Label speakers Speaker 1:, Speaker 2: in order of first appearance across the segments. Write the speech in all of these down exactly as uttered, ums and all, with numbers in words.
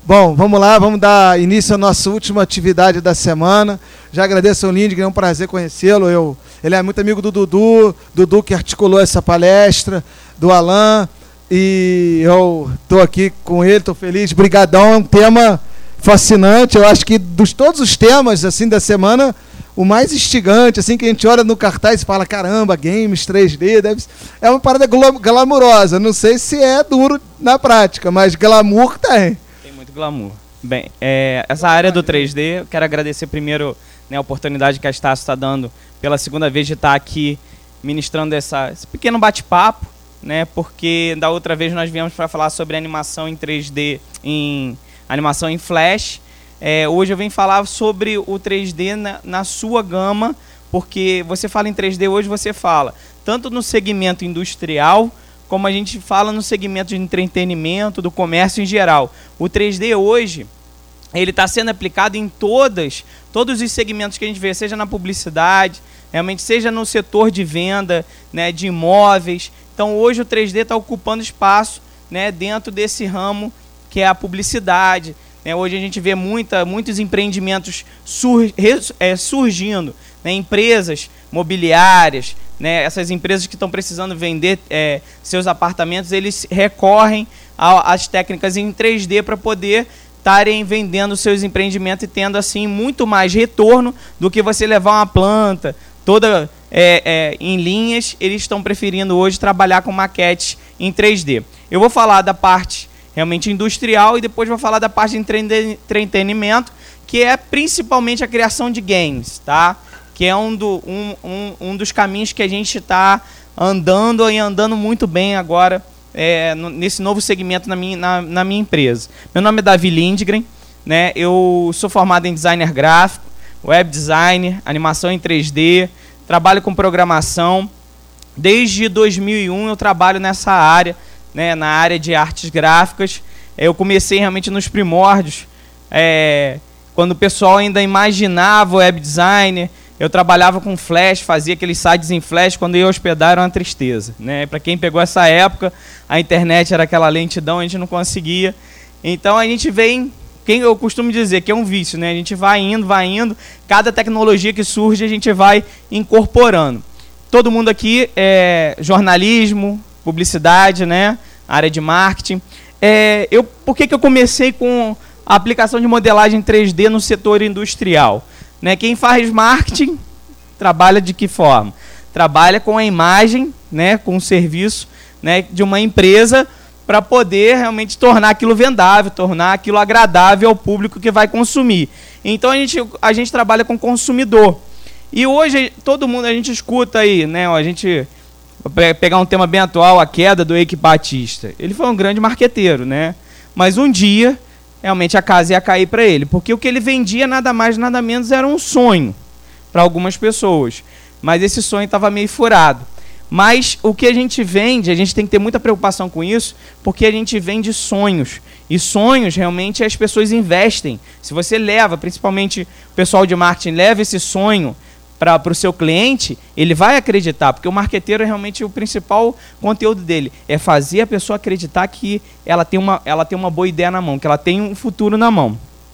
Speaker 1: Bom, vamos lá, vamos dar início à nossa última atividade da semana. Já agradeço ao Lindgren, é um prazer conhecê-lo. Eu, ele é muito amigo do Dudu, Dudu que articulou essa palestra, do Alan, e eu estou aqui com ele, estou feliz. Brigadão, é um tema fascinante. Eu acho que dos todos os temas assim da semana, o mais instigante, assim, que a gente olha no cartaz e fala, caramba, games três D, deve... é uma parada glamurosa. Não sei se é duro na prática, mas glamour tem.
Speaker 2: Tem muito glamour. Bem, é, essa área do três D, eu quero agradecer primeiro, né, a oportunidade que a Estácio está dando pela segunda vez de estar aqui ministrando essa, esse pequeno bate-papo, né, porque da outra vez nós viemos para falar sobre animação em três D, em animação em Flash. É, hoje eu venho falar sobre o três D na, na sua gama, porque você fala em três D hoje, você fala tanto no segmento industrial, como a gente fala no segmento de entretenimento, do comércio em geral. O três D hoje, ele está sendo aplicado em todas, todos os segmentos que a gente vê, seja na publicidade, realmente seja no setor de venda, né, de imóveis. Então hoje o três D está ocupando espaço, né, dentro desse ramo que é a publicidade. É, hoje a gente vê muita, muitos empreendimentos sur, é, surgindo, né, empresas mobiliárias, né, essas empresas que estão precisando vender é, seus apartamentos, eles recorrem às técnicas em três D para poder estarem vendendo seus empreendimentos e tendo assim muito mais retorno do que você levar uma planta toda é, é, em linhas. Eles estão preferindo hoje trabalhar com maquetes em três D. Eu vou falar da parte realmente industrial e depois vou falar da parte de entretenimento, que é principalmente a criação de games, tá? Que é um, do, um, um, um dos caminhos que a gente está andando e andando muito bem agora é, no, nesse novo segmento na minha, na, na minha empresa. Meu nome é Davi Lindgren, né? Eu sou formado em designer gráfico, web design, animação em três D, trabalho com programação. Desde dois mil e um eu trabalho nessa área, né, na área de artes gráficas. Eu comecei realmente nos primórdios, é, quando o pessoal ainda imaginava o web designer. Eu trabalhava com Flash, fazia aqueles sites em Flash, quando eu ia hospedar era uma tristeza, né? Para quem pegou essa época, a internet era aquela lentidão, a gente não conseguia. Então a gente vem, quem eu costumo dizer que é um vício, né? A gente vai indo, vai indo, cada tecnologia que surge a gente vai incorporando. Todo mundo aqui é jornalismo, publicidade, né? Área de marketing. É, eu, por que, que eu comecei com a aplicação de modelagem três D no setor industrial? Né? Quem faz marketing trabalha de que forma? Trabalha com a imagem, né? Com o serviço, né? De uma empresa para poder realmente tornar aquilo vendável, tornar aquilo agradável ao público que vai consumir. Então a gente, a gente trabalha com consumidor. E hoje todo mundo, a gente escuta aí, né? A gente... Vou pegar um tema bem atual, a queda do Eike Batista. Ele foi um grande marqueteiro, né? Mas um dia, realmente, a casa ia cair para ele. Porque o que ele vendia, nada mais, nada menos, era um sonho para algumas pessoas. Mas esse sonho estava meio furado. Mas o que a gente vende, a gente tem que ter muita preocupação com isso, porque a gente vende sonhos. E sonhos, realmente, as pessoas investem. Se você leva, principalmente o pessoal de marketing, leva esse sonho para o seu cliente, ele vai acreditar, porque o marqueteiro é realmente o principal conteúdo dele, é fazer a pessoa acreditar que ela tem uma, ela tem uma boa ideia na mão, que ela tem um futuro na mão.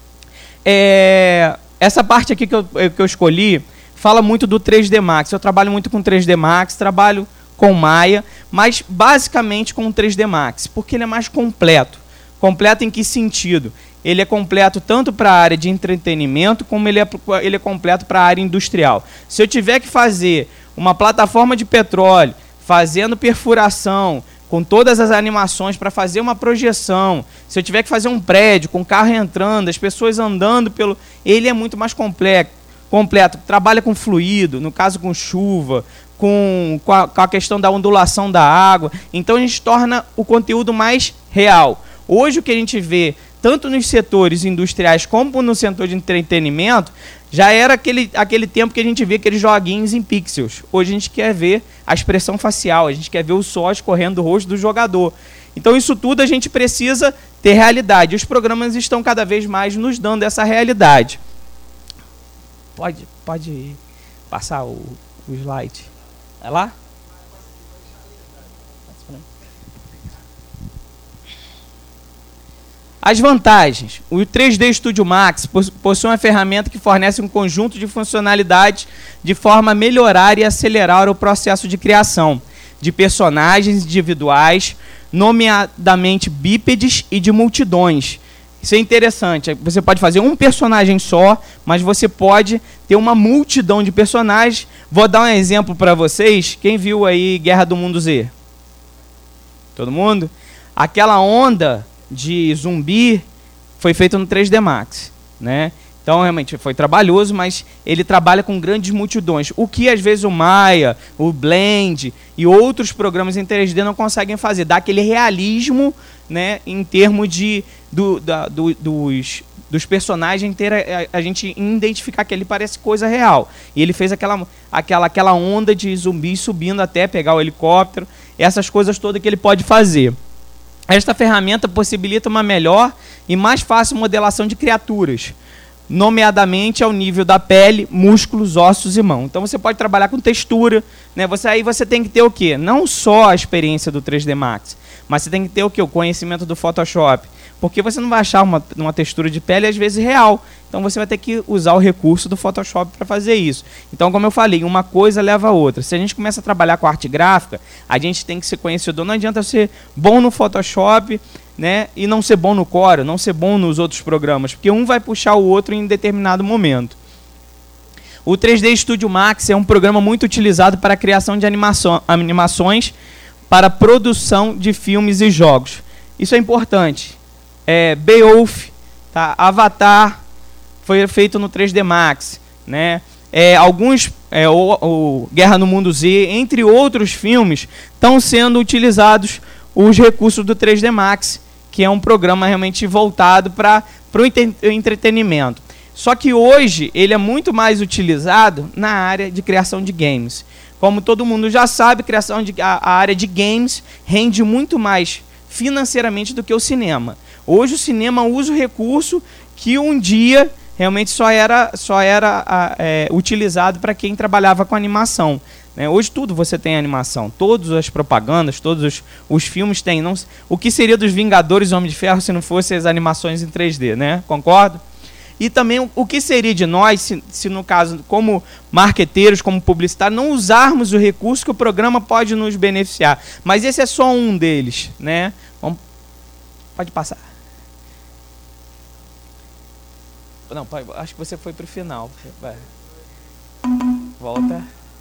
Speaker 2: É, essa parte aqui que eu, que eu escolhi fala muito do três D Max. Eu trabalho muito com três D Max, trabalho com Maya, mas basicamente com o três D Max, porque ele é mais completo. Completo em que sentido? Ele é completo tanto para a área de entretenimento, como ele é, ele é completo para a área industrial. Se eu tiver que fazer uma plataforma de petróleo, fazendo perfuração, com todas as animações para fazer uma projeção, se eu tiver que fazer um prédio com carro entrando, as pessoas andando pelo... Ele é muito mais complexo, completo. Trabalha com fluido, no caso com chuva, com, com, a, com a questão da ondulação da água. Então a gente torna o conteúdo mais real. Hoje o que a gente vê, tanto nos setores industriais como no setor de entretenimento, já era aquele, aquele tempo que a gente vê aqueles joguinhos em pixels. Hoje a gente quer ver a expressão facial, a gente quer ver o sol escorrendo do rosto do jogador. Então isso tudo a gente precisa ter realidade. Os programas estão cada vez mais nos dando essa realidade. Pode, pode passar o, o slide. É lá? As vantagens. O três D Studio Max possui uma ferramenta que fornece um conjunto de funcionalidades de forma a melhorar e acelerar o processo de criação de personagens individuais, nomeadamente bípedes e de multidões. Isso é interessante. Você pode fazer um personagem só, mas você pode ter uma multidão de personagens. Vou dar um exemplo para vocês. Quem viu aí Guerra do Mundo Z? Todo mundo? Aquela onda de zumbi foi feita no três D Max, né? Então, realmente, foi trabalhoso, mas ele trabalha com grandes multidões. O que, às vezes, o Maya, o Blend e outros programas em três D não conseguem fazer. Dá aquele realismo, né, em termos de, do, da, do, dos, dos personagens, ter a, a gente identificar que ele parece coisa real. E ele fez aquela, aquela, aquela onda de zumbis subindo até pegar o helicóptero. Essas coisas todas que ele pode fazer. Esta ferramenta possibilita uma melhor e mais fácil modelação de criaturas, nomeadamente ao nível da pele, músculos, ossos e mão. Então você pode trabalhar com textura, né? Você, aí você tem que ter o quê? Não só a experiência do três D Max, mas você tem que ter o quê? O conhecimento do Photoshop. Porque você não vai achar uma, uma textura de pele, às vezes, real. Então você vai ter que usar o recurso do Photoshop para fazer isso. Então, como eu falei, uma coisa leva a outra. Se a gente começa a trabalhar com arte gráfica, a gente tem que ser conhecedor. Não adianta ser bom no Photoshop, né, e não ser bom no Corel, não ser bom nos outros programas, porque um vai puxar o outro em determinado momento. O três D Studio Max é um programa muito utilizado para a criação de animação, animações para produção de filmes e jogos. Isso é importante. É, Beowulf, tá? Avatar foi feito no três D Max, né? É, alguns, é, o, o Guerra no Mundo Z, entre outros filmes, estão sendo utilizados os recursos do três D Max, que é um programa realmente voltado para o entretenimento. Só que hoje ele é muito mais utilizado na área de criação de games. Como todo mundo já sabe, criação de, a, a área de games rende muito mais financeiramente do que o cinema. Hoje o cinema usa o recurso que um dia realmente só era, só era é, utilizado para quem trabalhava com animação. Né? Hoje tudo você tem animação. Todas as propagandas, todos os, os filmes têm. Não, o que seria dos Vingadores Homem de Ferro se não fossem as animações em três D, né? Concordo? E também o, o que seria de nós, se, se no caso, como marqueteiros, como publicitários, não usarmos o recurso que o programa pode nos beneficiar. Mas esse é só um deles, né? Vamos, pode passar. Não, pai, acho que você foi para o final. Vai. Volta.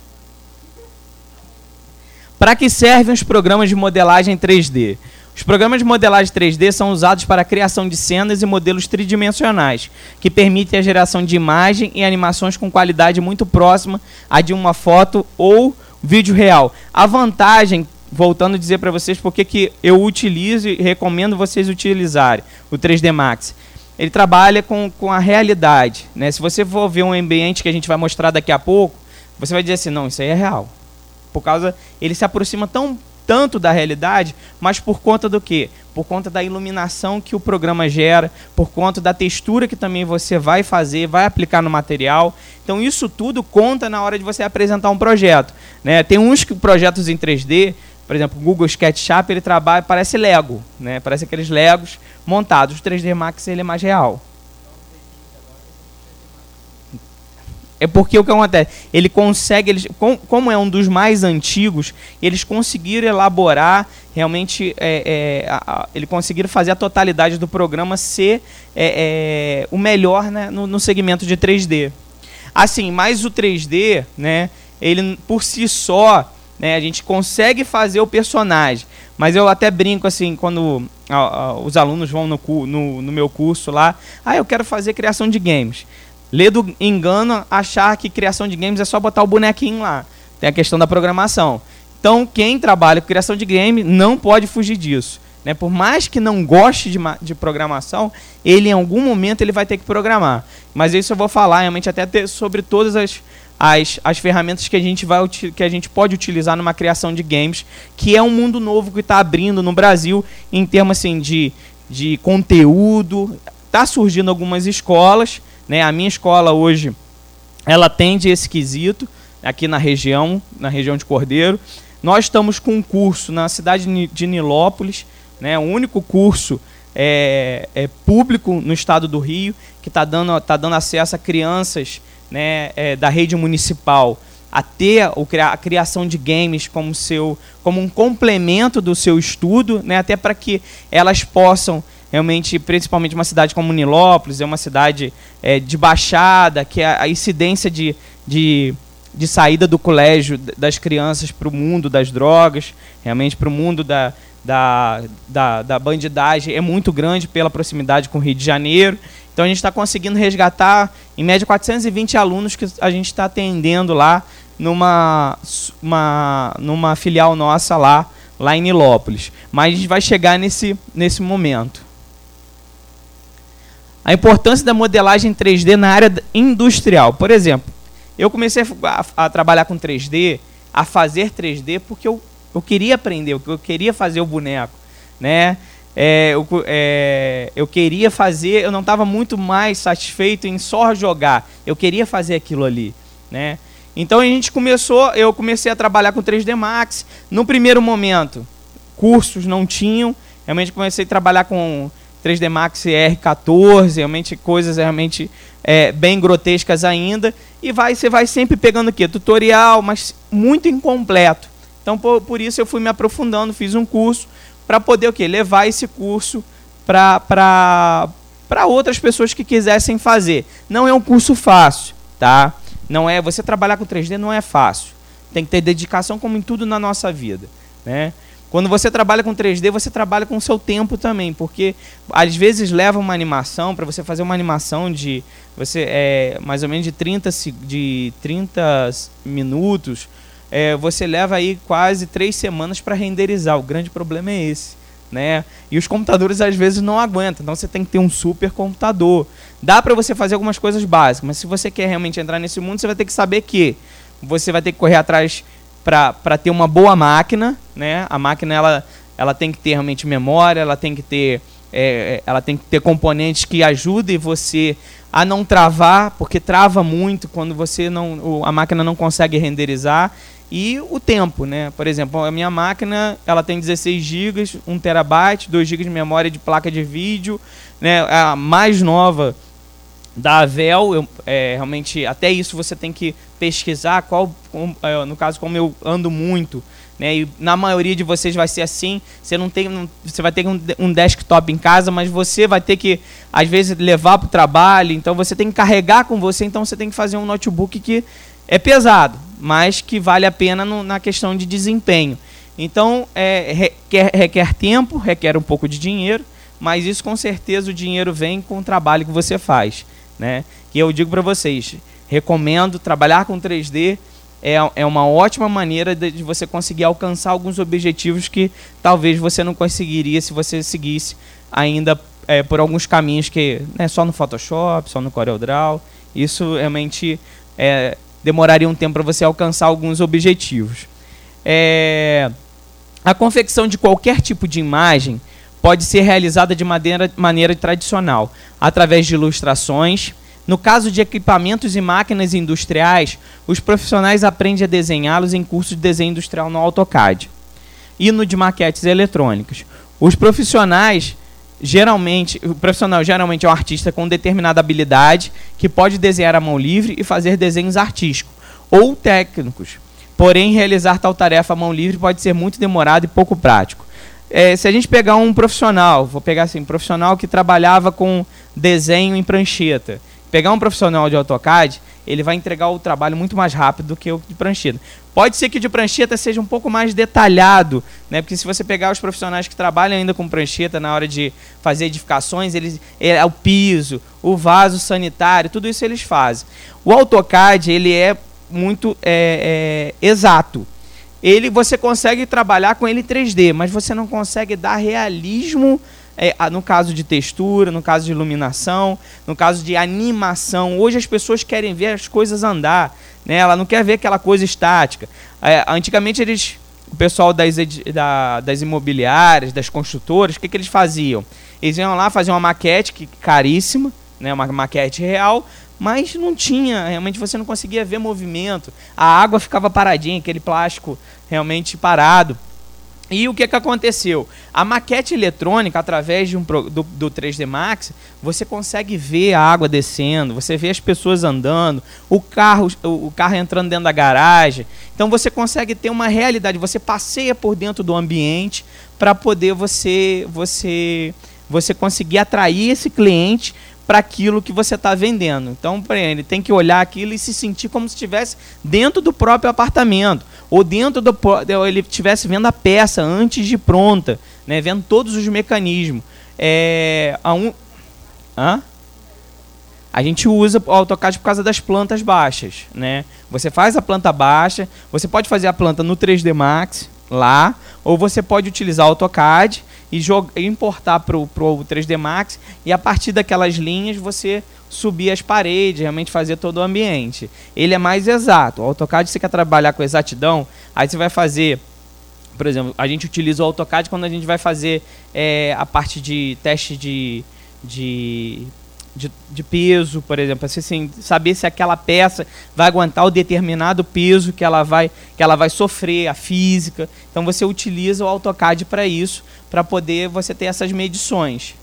Speaker 2: Para que servem os programas de modelagem três D? Os programas de modelagem três D são usados para a criação de cenas e modelos tridimensionais, que permitem a geração de imagem e animações com qualidade muito próxima à de uma foto ou vídeo real. A vantagem, voltando a dizer para vocês porque que eu utilizo e recomendo vocês utilizarem o três D Max. Ele trabalha com, com a realidade, né? Se você for ver um ambiente que a gente vai mostrar daqui a pouco, você vai dizer assim, não, isso aí é real. Por causa, ele se aproxima tão, tanto da realidade, mas por conta do quê? Por conta da iluminação que o programa gera, por conta da textura que também você vai fazer, vai aplicar no material. Então isso tudo conta na hora de você apresentar um projeto, né? Tem uns que, projetos em três D, por exemplo, o Google SketchUp, ele trabalha, parece Lego, né? Parece aqueles Legos montados. O três D Max ele é mais real. É porque o que acontece? Ele consegue, eles, com, como é um dos mais antigos, eles conseguiram elaborar realmente, é, é, a, a, eles conseguiram fazer a totalidade do programa ser é, é, o melhor, né, no, no segmento de três D. Assim, mas o três D, né, ele por si só, né, a gente consegue fazer o personagem, mas eu até brinco assim, quando a, a, os alunos vão no, no, no meu curso lá, ah, eu quero fazer criação de games. Lê do engano achar que criação de games é só botar o bonequinho lá. Tem a questão da programação. Então, quem trabalha com criação de game não pode fugir disso. Né? Por mais que não goste de, de programação, ele em algum momento ele vai ter que programar. Mas isso eu vou falar realmente até ter, sobre todas as, as, as ferramentas que a, gente vai, que a gente pode utilizar numa criação de games, que é um mundo novo que está abrindo no Brasil em termos assim, de, de conteúdo. Está surgindo algumas escolas. Né, a minha escola hoje, ela atende esse quesito, aqui na região, na região de Cordeiro. Nós estamos com um curso na cidade de Nilópolis, né, o único curso é, é, público no estado do Rio, que está dando, tá dando acesso a crianças, né, é, da rede municipal a ter o, a criação de games como, seu, como um complemento do seu estudo, né, até para que elas possam realmente, principalmente uma cidade como Nilópolis, é uma cidade é, de baixada, que a, a incidência de, de, de saída do colégio das crianças para o mundo das drogas, realmente para o mundo da, da, da, da bandidagem é muito grande pela proximidade com o Rio de Janeiro. Então a gente está conseguindo resgatar, em média, quatrocentos e vinte alunos que a gente está atendendo lá numa, uma, numa filial nossa lá, lá em Nilópolis. Mas a gente vai chegar nesse, nesse momento. A importância da modelagem três D na área industrial. Por exemplo, eu comecei a, a trabalhar com três D, a fazer três D, porque eu, eu queria aprender, eu queria fazer o boneco, né? É, eu, é, eu queria fazer, eu não estava muito mais satisfeito em só jogar, eu queria fazer aquilo ali, né? Então a gente começou, eu comecei a trabalhar com três D Max. No primeiro momento, cursos não tinham, realmente comecei a trabalhar com três D Max R quatorze, realmente coisas realmente é, bem grotescas ainda, e vai, você vai sempre pegando o quê? Tutorial, mas muito incompleto. Então por, por isso eu fui me aprofundando, fiz um curso para poder o quê? Levar esse curso para outras pessoas que quisessem fazer. Não é um curso fácil, tá? Não é, você trabalhar com três D não é fácil. Tem que ter dedicação, como em tudo na nossa vida, né? Quando você trabalha com três D, você trabalha com o seu tempo também, porque às vezes leva uma animação, para você fazer uma animação de você é, mais ou menos de trinta, de trinta minutos, é, você leva aí quase três semanas para renderizar. O grande problema é esse, né? E os computadores às vezes não aguentam, então você tem que ter um super computador. Dá para você fazer algumas coisas básicas, mas se você quer realmente entrar nesse mundo, você vai ter que saber que você vai ter que correr atrás para ter uma boa máquina, né? A máquina ela, ela tem que ter realmente memória, ela tem que ter, é, ela tem que ter componentes que ajudem você a não travar, porque trava muito quando você não, a máquina não consegue renderizar. E o tempo, né? Por exemplo, a minha máquina ela tem dezesseis gigas, um terabyte, dois gigas de memória de placa de vídeo, né? A mais nova da Avel, eu, é, realmente até isso você tem que pesquisar qual, com, é, no caso como eu ando muito, né? E na maioria de vocês vai ser assim, você não tem, não, você vai ter um, um desktop em casa, mas você vai ter que às vezes levar para o trabalho, então você tem que carregar com você, então você tem que fazer um notebook que é pesado, mas que vale a pena no, na questão de desempenho. Então é, requer, requer tempo, requer um pouco de dinheiro, mas isso com certeza o dinheiro vem com o trabalho que você faz, né? E eu digo para vocês, recomendo trabalhar com três D, é, é uma ótima maneira de, de você conseguir alcançar alguns objetivos que talvez você não conseguiria se você seguisse ainda é, por alguns caminhos que, né, só no Photoshop, só no CorelDRAW. Isso realmente é, demoraria um tempo para você alcançar alguns objetivos. É, a confecção de qualquer tipo de imagem pode ser realizada de maneira, maneira tradicional, através de ilustrações. No caso de equipamentos e máquinas industriais, os profissionais aprendem a desenhá-los em cursos de desenho industrial no AutoCAD e no de maquetes eletrônicas. Os profissionais, geralmente, o profissional geralmente é um artista com determinada habilidade que pode desenhar à mão livre e fazer desenhos artísticos ou técnicos. Porém, realizar tal tarefa à mão livre pode ser muito demorado e pouco prático. É, se a gente pegar um profissional, vou pegar assim, um profissional que trabalhava com desenho em prancheta, pegar um profissional de AutoCAD, ele vai entregar o trabalho muito mais rápido do que o de prancheta. Pode ser que o de prancheta seja um pouco mais detalhado, né? Porque se você pegar os profissionais que trabalham ainda com prancheta na hora de fazer edificações, eles, é, o piso, o vaso sanitário, tudo isso eles fazem. O AutoCAD, ele é muito é, é, exato. Ele, você consegue trabalhar com ele em três D, mas você não consegue dar realismo, é, no caso de textura, no caso de iluminação, no caso de animação. Hoje as pessoas querem ver as coisas andar, né? Ela não quer ver aquela coisa estática. É, antigamente eles, o pessoal das, da, das imobiliárias, das construtoras, o que, que eles faziam? Eles iam lá fazer uma maquete que, caríssima, né? Uma maquete real, mas não tinha, realmente você não conseguia ver movimento, a água ficava paradinha, aquele plástico realmente parado. E o que, que aconteceu? A maquete eletrônica, através de um pro, do, do três D Max, você consegue ver a água descendo, você vê as pessoas andando, o carro, o, o carro entrando dentro da garagem. Então você consegue ter uma realidade, você passeia por dentro do ambiente para poder você, você, você conseguir atrair esse cliente para aquilo que você está vendendo. Então, ele tem que olhar aquilo e se sentir como se estivesse dentro do próprio apartamento, ou dentro do ou ele estivesse vendo a peça antes de pronta, né, vendo todos os mecanismos. É, a, um, hã? a gente usa o AutoCAD por causa das plantas baixas, né? Você faz a planta baixa, você pode fazer a planta no três D Max lá, ou você pode utilizar o AutoCAD e jogar, importar para o três D Max, e a partir daquelas linhas você subir as paredes, realmente fazer todo o ambiente. Ele é mais exato. O AutoCAD, você quer trabalhar com exatidão, aí você vai fazer, por exemplo, a gente utiliza o AutoCAD quando a gente vai fazer é, a parte de teste de, de, de, de peso, por exemplo, assim, saber se aquela peça vai aguentar o determinado peso que ela vai, que ela vai sofrer, a física. Então você utiliza o AutoCAD para isso, para poder você ter essas medições.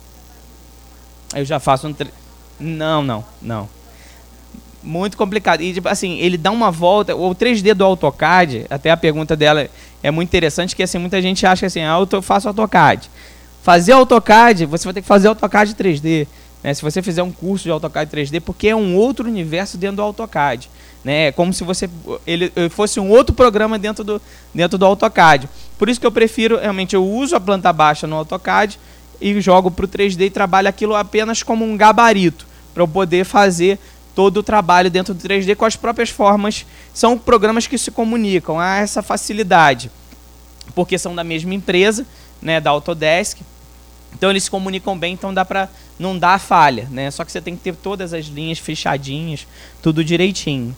Speaker 2: Eu já faço um... Tre... Não, não, não. Muito complicado. E, tipo, assim, ele dá uma volta... O três D do AutoCAD, até a pergunta dela é muito interessante, que assim, muita gente acha assim, ah, eu faço AutoCAD. Fazer AutoCAD, você vai ter que fazer AutoCAD três D. Né? Se você fizer um curso de AutoCAD três D, porque é um outro universo dentro do AutoCAD. Né? É como se você ele fosse um outro programa dentro do, dentro do AutoCAD. Por isso que eu prefiro, realmente, eu uso a planta baixa no AutoCAD e jogo para o três D e trabalho aquilo apenas como um gabarito, para eu poder fazer todo o trabalho dentro do três D com as próprias formas. São programas que se comunicam, há essa facilidade, porque são da mesma empresa, né, da Autodesk, então eles se comunicam bem, então dá para não dar falha, né? Só que você tem que ter todas as linhas fechadinhas, tudo direitinho.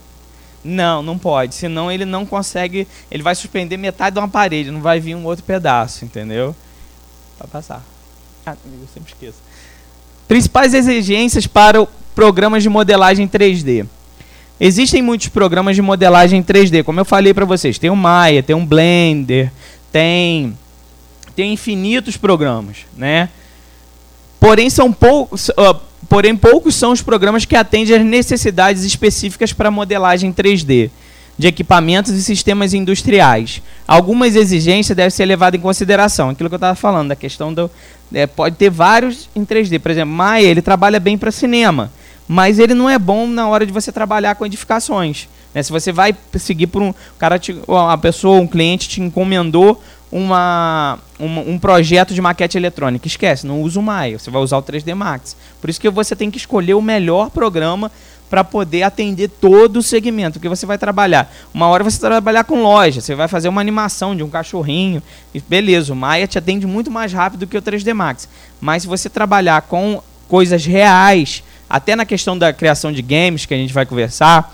Speaker 2: Não, não pode, senão ele não consegue, ele vai suspender metade de uma parede, não vai vir um outro pedaço, entendeu? Vai passar. Ah, eu sempre esqueço. Principais exigências para programas de modelagem três D. Existem muitos programas de modelagem três D, como eu falei para vocês, tem o Maya, tem o Blender, tem, tem infinitos programas, né? Porém, são poucos, uh, porém, poucos são os programas que atendem às necessidades específicas para modelagem três D, de equipamentos e sistemas industriais. Algumas exigências devem ser levadas em consideração. Aquilo que eu estava falando, da questão do... É, pode ter vários em três D. Por exemplo, Maya, ele trabalha bem para cinema, mas ele não é bom na hora de você trabalhar com edificações. Né? Se você vai seguir por um... cara te, uma pessoa, um cliente te encomendou uma, uma, um projeto de maquete eletrônica, esquece, não usa o Maya, você vai usar o três D Max. Por isso que você tem que escolher o melhor programa para poder atender todo o segmento, porque você vai trabalhar. Uma hora você vai trabalhar com loja, você vai fazer uma animação de um cachorrinho, e beleza, o Maya te atende muito mais rápido que o três D Max. Mas se você trabalhar com coisas reais, até na questão da criação de games, que a gente vai conversar,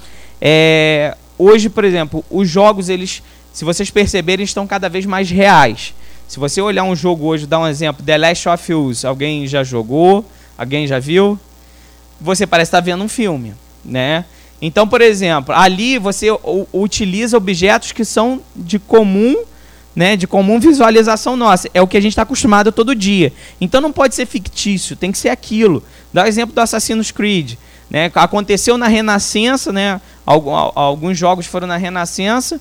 Speaker 2: é, hoje, por exemplo, os jogos, eles, se vocês perceberem, estão cada vez mais reais. Se você olhar um jogo hoje, dar um exemplo, The Last of Us, alguém já jogou? Alguém já viu? Você parece estar vendo um filme. Né? Então, por exemplo, ali você u- utiliza objetos que são de comum, né, de comum visualização nossa. É o que a gente está acostumado todo dia. Então não pode ser fictício, tem que ser aquilo. Dá o exemplo do Assassin's Creed. Né? Aconteceu na Renascença, né? Alguns jogos foram na Renascença,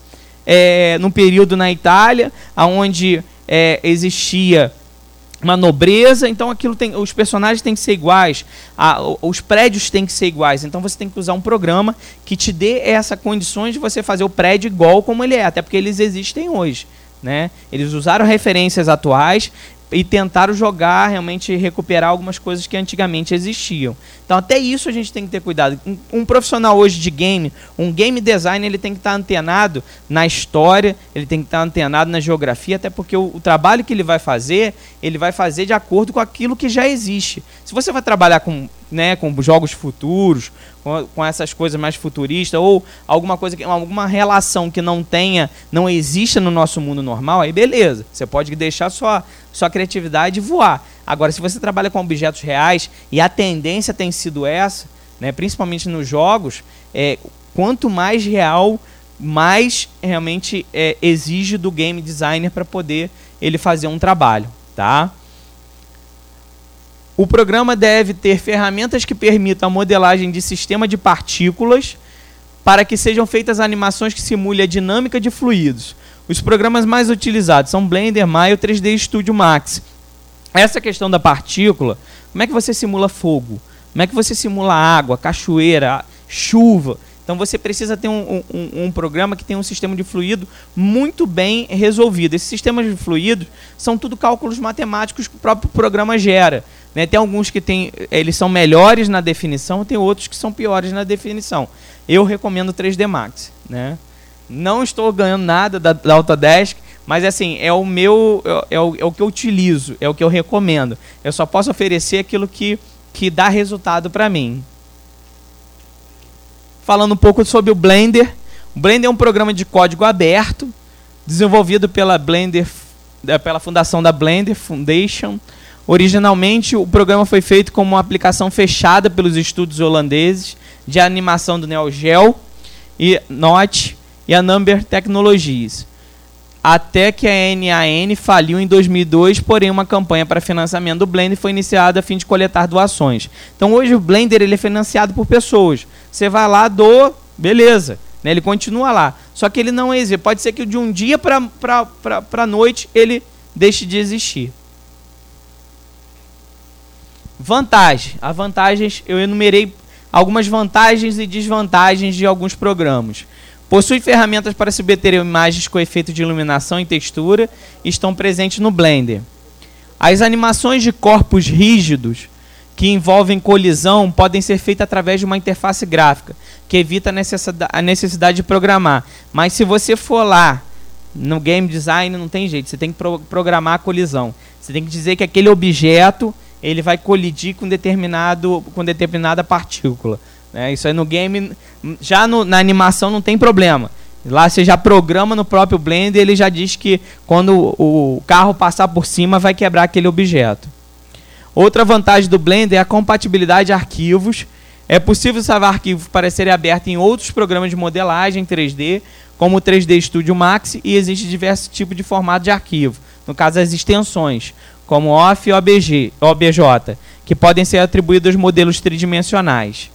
Speaker 2: é, num período na Itália, onde é, existia uma nobreza, então aquilo tem, os personagens têm que ser iguais, a, os prédios têm que ser iguais, então você tem que usar um programa que te dê essas condições de você fazer o prédio igual como ele é, até porque eles existem hoje, né? Eles usaram referências atuais e tentaram jogar, realmente recuperar algumas coisas que antigamente existiam. Então até isso a gente tem que ter cuidado. Um, um profissional hoje de game, um game designer, ele tem que estar antenado na história, ele tem que estar antenado na geografia, até porque o, o trabalho que ele vai fazer, ele vai fazer de acordo com aquilo que já existe. Se você vai trabalhar com, né, com jogos futuros, com, com essas coisas mais futuristas, ou alguma coisa, que, alguma relação que não tenha, não exista no nosso mundo normal, aí beleza, você pode deixar sua, sua criatividade voar. Agora, se você trabalha com objetos reais, e a tendência tem sido essa, né, principalmente nos jogos, é, quanto mais real mais realmente é, exige do game designer para poder ele fazer um trabalho, tá? O programa deve ter ferramentas que permitam a modelagem de sistema de partículas para que sejam feitas animações que simulem a dinâmica de fluidos. Os programas mais utilizados são Blender, Maya e o três D Studio Max. Essa questão da partícula, como é que você simula fogo? Como é que você simula água, cachoeira, chuva? Então você precisa ter um, um, um programa que tenha um sistema de fluido muito bem resolvido. Esses sistemas de fluido são tudo cálculos matemáticos que o próprio programa gera, né? Tem alguns que tem, eles são melhores na definição, tem outros que são piores na definição. Eu recomendo o três D Max, né? Não estou ganhando nada da, da Autodesk, mas assim, é o meu, é o, é o que eu utilizo, é o que eu recomendo. Eu só posso oferecer aquilo que, que dá resultado para mim. Falando um pouco sobre o Blender. O Blender é um programa de código aberto, desenvolvido pela Blender, pela fundação da Blender Foundation. Originalmente, o programa foi feito como uma aplicação fechada pelos estúdios holandeses de animação do Neo Geo e Notch e a Number Technologies. Até que a N A N faliu em dois mil e dois, porém uma campanha para financiamento do Blender foi iniciada a fim de coletar doações. Então hoje o Blender ele é financiado por pessoas. Você vai lá, doa, beleza, né? Ele continua lá. Só que ele não existe. Pode ser que de um dia para a noite ele deixe de existir. Vantagem. As vantagens, eu enumerei algumas vantagens e desvantagens de alguns programas. Possui ferramentas para submeter imagens com efeito de iluminação e textura e estão presentes no Blender. As animações de corpos rígidos que envolvem colisão podem ser feitas através de uma interface gráfica, que evita a necessidade de programar. Mas se você for lá no game design, não tem jeito, você tem que pro programar a colisão. Você tem que dizer que aquele objeto ele vai colidir com, determinado, com determinada partícula. É, isso aí no game, já no, na animação não tem problema. Lá você já programa no próprio Blender, ele já diz que quando o carro passar por cima vai quebrar aquele objeto. Outra vantagem do Blender é a compatibilidade de arquivos. É possível salvar arquivos para serem abertos em outros programas de modelagem três D, como o três D Studio Max, e existem diversos tipos de formato de arquivo. No caso, as extensões, como O F F e O B G, O B J, que podem ser atribuídos aos modelos tridimensionais.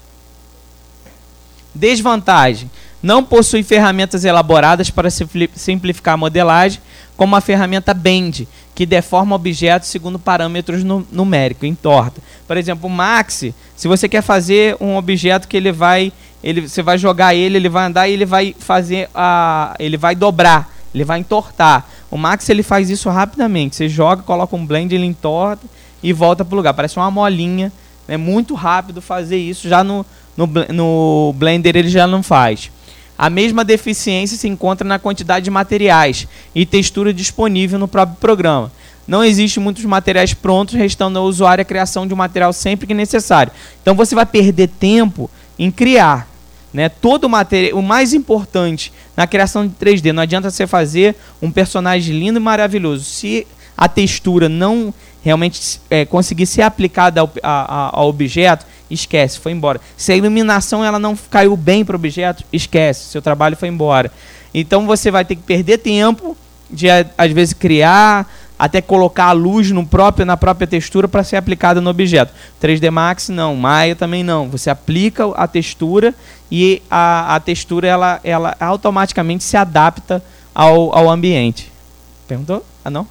Speaker 2: Desvantagem: não possui ferramentas elaboradas para simplificar a modelagem, como a ferramenta Bend, que deforma objetos segundo parâmetros numéricos, entorta. Por exemplo, o Max, se você quer fazer um objeto que ele vai, ele, você vai jogar ele, ele vai andar e ele vai fazer a, ele vai dobrar, ele vai entortar. O Max ele faz isso rapidamente. Você joga, coloca um blend, ele entorta e volta para o lugar. Parece uma molinha. É muito rápido fazer isso. Já no, no, no Blender ele já não faz. A mesma deficiência se encontra na quantidade de materiais e textura disponível no próprio programa. Não existem muitos materiais prontos, restando ao usuário a criação de um material sempre que necessário. Então você vai perder tempo em criar, né? Todo o material, o mais importante na criação de três D, não adianta você fazer um personagem lindo e maravilhoso. Se a textura não realmente é, conseguir ser aplicada ao, a, a, ao objeto, esquece, foi embora. Se a iluminação ela não caiu bem para o objeto, esquece, seu trabalho foi embora. Então você vai ter que perder tempo de, às vezes, criar, até colocar a luz no próprio, na própria textura para ser aplicada no objeto. três D Max não, Maya também não. Você aplica a textura e a, a textura ela, ela automaticamente se adapta ao, ao ambiente. Perguntou? Ah, não?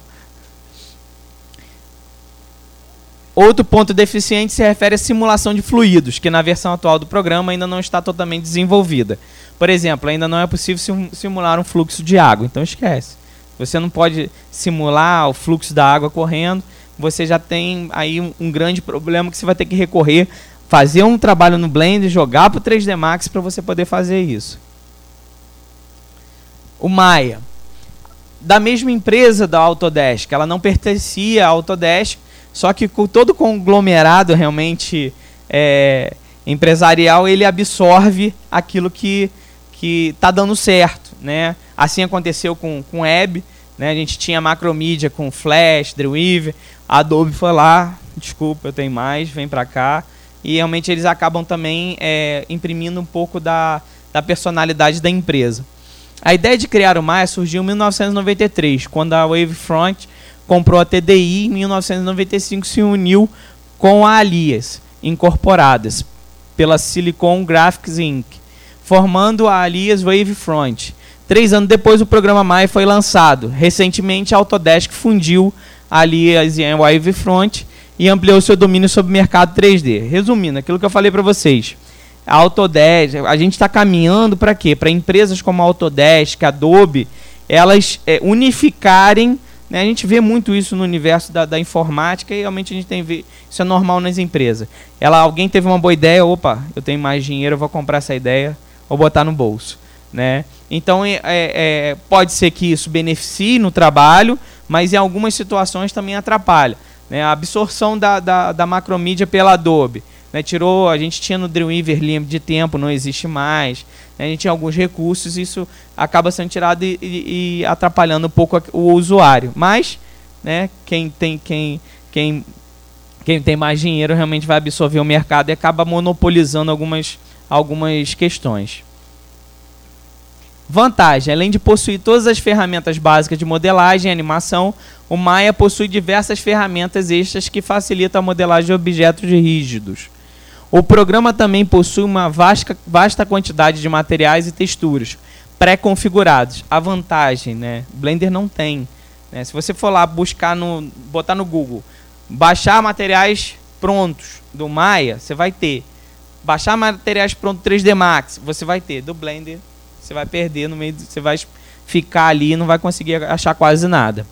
Speaker 2: Outro ponto deficiente se refere à simulação de fluidos, que na versão atual do programa ainda não está totalmente desenvolvida. Por exemplo, ainda não é possível simular um fluxo de água, então esquece. Você não pode simular o fluxo da água correndo, você já tem aí um, um grande problema que você vai ter que recorrer, fazer um trabalho no Blender, jogar para o três D Max para você poder fazer isso. O Maya, da mesma empresa da Autodesk, ela não pertencia à Autodesk, só que com todo o conglomerado realmente é, empresarial, ele absorve aquilo que que está dando certo, né? Assim aconteceu com com Web, né? A gente tinha Macromedia com Flash, Dreamweaver, a Adobe foi lá, desculpa, eu tenho mais, vem para cá, e realmente eles acabam também é, imprimindo um pouco da, da personalidade da empresa. A ideia de criar o Maya surgiu em mil novecentos e noventa e três, quando a Wavefront comprou a T D I e em mil novecentos e noventa e cinco se uniu com a Alias, incorporadas pela Silicon Graphics Incorporated, formando a Alias Wavefront. Três anos depois, o programa Maya foi lançado. Recentemente, a Autodesk fundiu a Alias e a Wavefront e ampliou seu domínio sobre o mercado três D. Resumindo, aquilo que eu falei para vocês, a Autodesk, a gente está caminhando para quê? Para empresas como a Autodesk, a Adobe, elas é, unificarem, né? A gente vê muito isso no universo da, da informática e realmente a gente tem ver, isso é normal nas empresas. Ela, alguém teve uma boa ideia, opa, eu tenho mais dinheiro, eu vou comprar essa ideia ou botar no bolso, né? Então é, é, pode ser que isso beneficie no trabalho, mas em algumas situações também atrapalha, né? A absorção da, da, da macromídia pela Adobe, né? Tirou, a gente tinha no Dreamweaver limite de tempo, não existe mais, né? A gente tinha alguns recursos, isso acaba sendo tirado e, e, e atrapalhando um pouco o usuário. Mas, né, quem tem, quem, quem, quem tem mais dinheiro realmente vai absorver o mercado e acaba monopolizando algumas, algumas questões. Vantagem: além de possuir todas as ferramentas básicas de modelagem e animação, o Maya possui diversas ferramentas extras que facilitam a modelagem de objetos rígidos. O programa também possui uma vasta, vasta quantidade de materiais e texturas pré-configurados. A vantagem, né? Blender não tem, né? Se você for lá buscar, no, botar no Google, baixar materiais prontos do Maya, você vai ter. Baixar materiais prontos três D Max, você vai ter. Do Blender, você vai perder no meio, você vai ficar ali e não vai conseguir achar quase nada.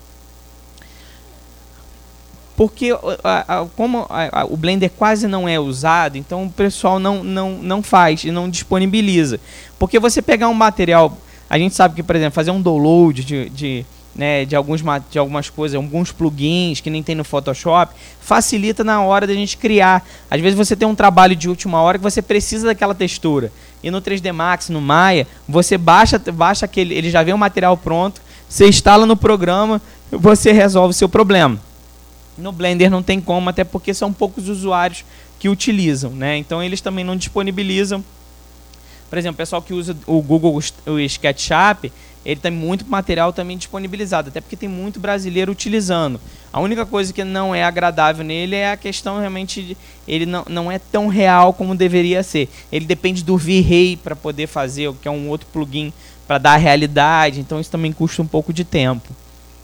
Speaker 2: Porque a, a, como a, a, o Blender quase não é usado, então o pessoal não, não, não faz e não disponibiliza. Porque você pegar um material, a gente sabe que, por exemplo, fazer um download de, de, né, de, alguns, de algumas coisas, alguns plugins que nem tem no Photoshop, facilita na hora da gente criar. Às vezes você tem um trabalho de última hora que você precisa daquela textura. E no três D Max, no Maya, você baixa, baixa aquele, ele já vem o material pronto, você instala no programa, você resolve o seu problema. No Blender não tem como, até porque são poucos usuários que utilizam, né? Então eles também não disponibilizam. Por exemplo, o pessoal que usa o Google o SketchUp, ele tem muito material também disponibilizado, até porque tem muito brasileiro utilizando. A única coisa que não é agradável nele é a questão realmente de, ele não, não é tão real como deveria ser. Ele depende do V-Ray para poder fazer, que é um outro plugin para dar a realidade, então isso também custa um pouco de tempo.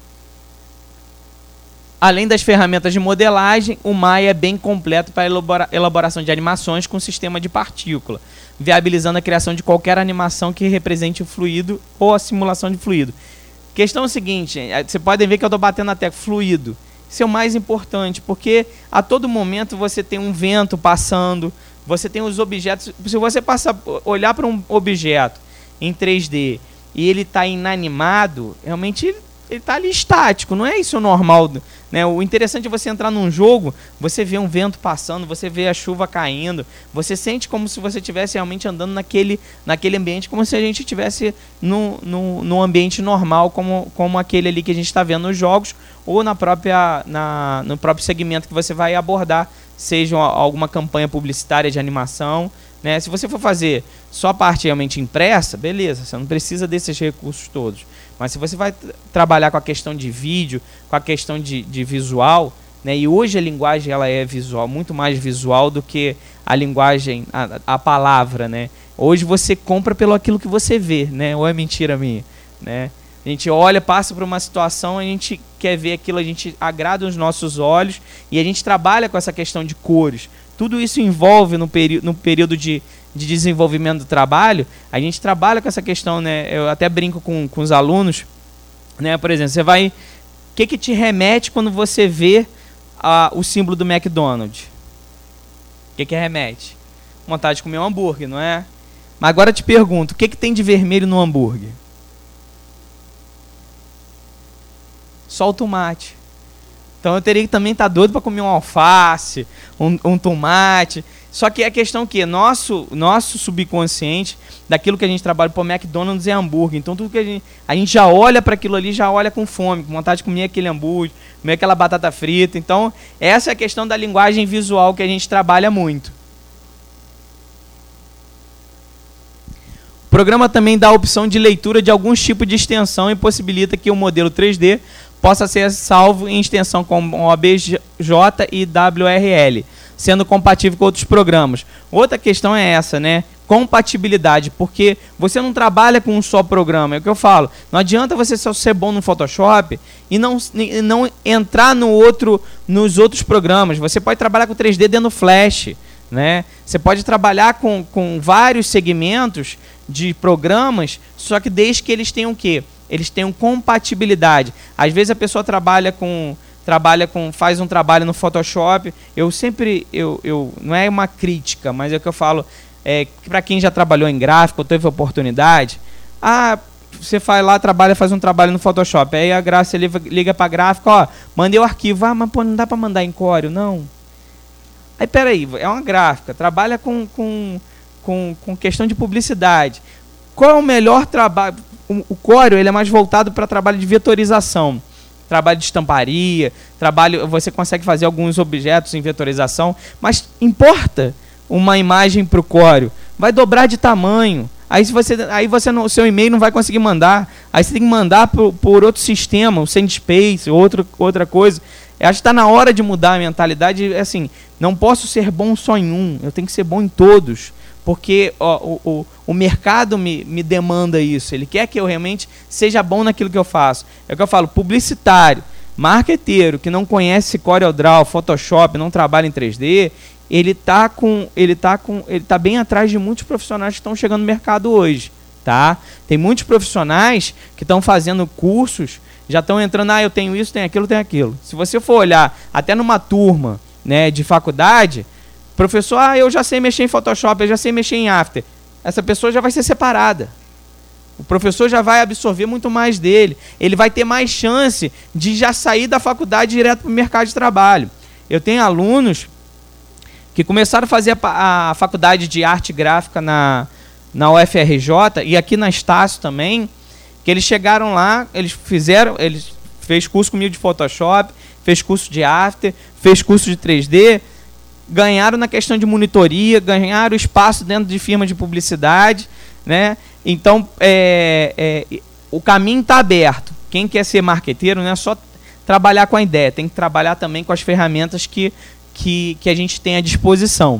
Speaker 2: Além das ferramentas de modelagem, o Maya é bem completo para elabora elaboração de animações com sistema de partícula, viabilizando a criação de qualquer animação que represente o fluido ou a simulação de fluido. Questão é a seguinte, você pode ver que eu estou batendo na tecla fluido. Isso é o mais importante, porque a todo momento você tem um vento passando, você tem os objetos. Se você passa, olhar para um objeto em três D e ele está inanimado, realmente ele ele está ali estático, não é isso o normal, né? O interessante é você entrar num jogo, você vê um vento passando, você vê a chuva caindo, você sente como se você estivesse realmente andando naquele, naquele ambiente, como se a gente estivesse no, no, no ambiente normal, como, como aquele ali que a gente está vendo nos jogos, ou na própria, na, no próprio segmento que você vai abordar, seja alguma campanha publicitária de animação, né? Se você for fazer só a parte realmente impressa, beleza, você não precisa desses recursos todos. Mas se você vai trabalhar com a questão de vídeo, com a questão de, de visual, né? E hoje a linguagem ela é visual, muito mais visual do que a linguagem, a, a palavra, né? Hoje você compra pelo aquilo que você vê, né? Ou é mentira minha, né? A gente olha, passa por uma situação, a gente quer ver aquilo, a gente agrada os nossos olhos e a gente trabalha com essa questão de cores. Tudo isso envolve no, peri no período de, de desenvolvimento do trabalho, a gente trabalha com essa questão, né? Eu até brinco com, com os alunos, né? Por exemplo, você vai... O que, que te remete quando você vê a, o símbolo do McDonald's? O que, que remete? Vontade de comer um hambúrguer, não é? Mas agora eu te pergunto, o que, que tem de vermelho no hambúrguer? Só o tomate. Então eu teria que também estar doido para comer um alface, um, um tomate. Só que a questão é que nosso, nosso subconsciente, daquilo que a gente trabalha, por McDonald's é hambúrguer. Então tudo que a gente, a gente já olha para aquilo ali, já olha com fome, com vontade de comer aquele hambúrguer, comer aquela batata frita. Então essa é a questão da linguagem visual que a gente trabalha muito. O programa também dá a opção de leitura de alguns tipos de extensão e possibilita que o modelo três D possa ser salvo em extensão como O B J e W R L, sendo compatível com outros programas. Outra questão é essa, né? Compatibilidade, porque você não trabalha com um só programa, é o que eu falo. Não adianta você só ser bom no Photoshop e não, e não entrar no outro, nos outros programas. Você pode trabalhar com três D dentro do Flash, né? Você pode trabalhar com, com vários segmentos de programas, só que desde que eles tenham o quê? Eles tenham compatibilidade. Às vezes a pessoa trabalha com... trabalha com, faz um trabalho no Photoshop. Eu sempre, eu, eu, não é uma crítica, mas é o que eu falo, é, para quem já trabalhou em gráfico, teve oportunidade, ah, você vai lá, trabalha, faz um trabalho no Photoshop, aí a Graça liga, liga para gráfico, ó, mandei o arquivo, ah, mas pô, não dá para mandar em Corel, não. Aí, peraí, é uma gráfica, trabalha com, com, com, com questão de publicidade. Qual é o melhor trabalho? O, o Corel, ele é mais voltado para trabalho de vetorização. Trabalho de estamparia, trabalho, você consegue fazer alguns objetos em vetorização, mas importa uma imagem para o Corel, vai dobrar de tamanho, aí se você, aí você no seu e-mail não vai conseguir mandar, aí você tem que mandar por, por outro sistema, o SendSpace, outro, outra coisa. Eu acho que está na hora de mudar a mentalidade, assim, não posso ser bom só em um, eu tenho que ser bom em todos, porque ó, o, o, o mercado me, me demanda isso, ele quer que eu realmente seja bom naquilo que eu faço. É o que eu falo, publicitário, marqueteiro, que não conhece CorelDRAW, Photoshop, não trabalha em três D, ele está com, ele tá com, ele tá bem atrás de muitos profissionais que estão chegando no mercado hoje, tá? Tem muitos profissionais que estão fazendo cursos, já estão entrando, ah, eu tenho isso, tenho aquilo, tenho aquilo. Se você for olhar até numa turma, né, de faculdade, professor, ah, eu já sei mexer em Photoshop, eu já sei mexer em After. Essa pessoa já vai ser separada. O professor já vai absorver muito mais dele. Ele vai ter mais chance de já sair da faculdade direto para o mercado de trabalho. Eu tenho alunos que começaram a fazer a, a faculdade de arte gráfica na, na U F R J e aqui na Estácio também, que eles chegaram lá, eles fizeram, eles fez curso comigo de Photoshop, fez curso de After, fez curso de três D, ganharam na questão de monitoria, ganharam espaço dentro de firma de publicidade, né? Então, é, é, o caminho está aberto. Quem quer ser marqueteiro não é só trabalhar com a ideia, tem que trabalhar também com as ferramentas que, que, que a gente tem à disposição.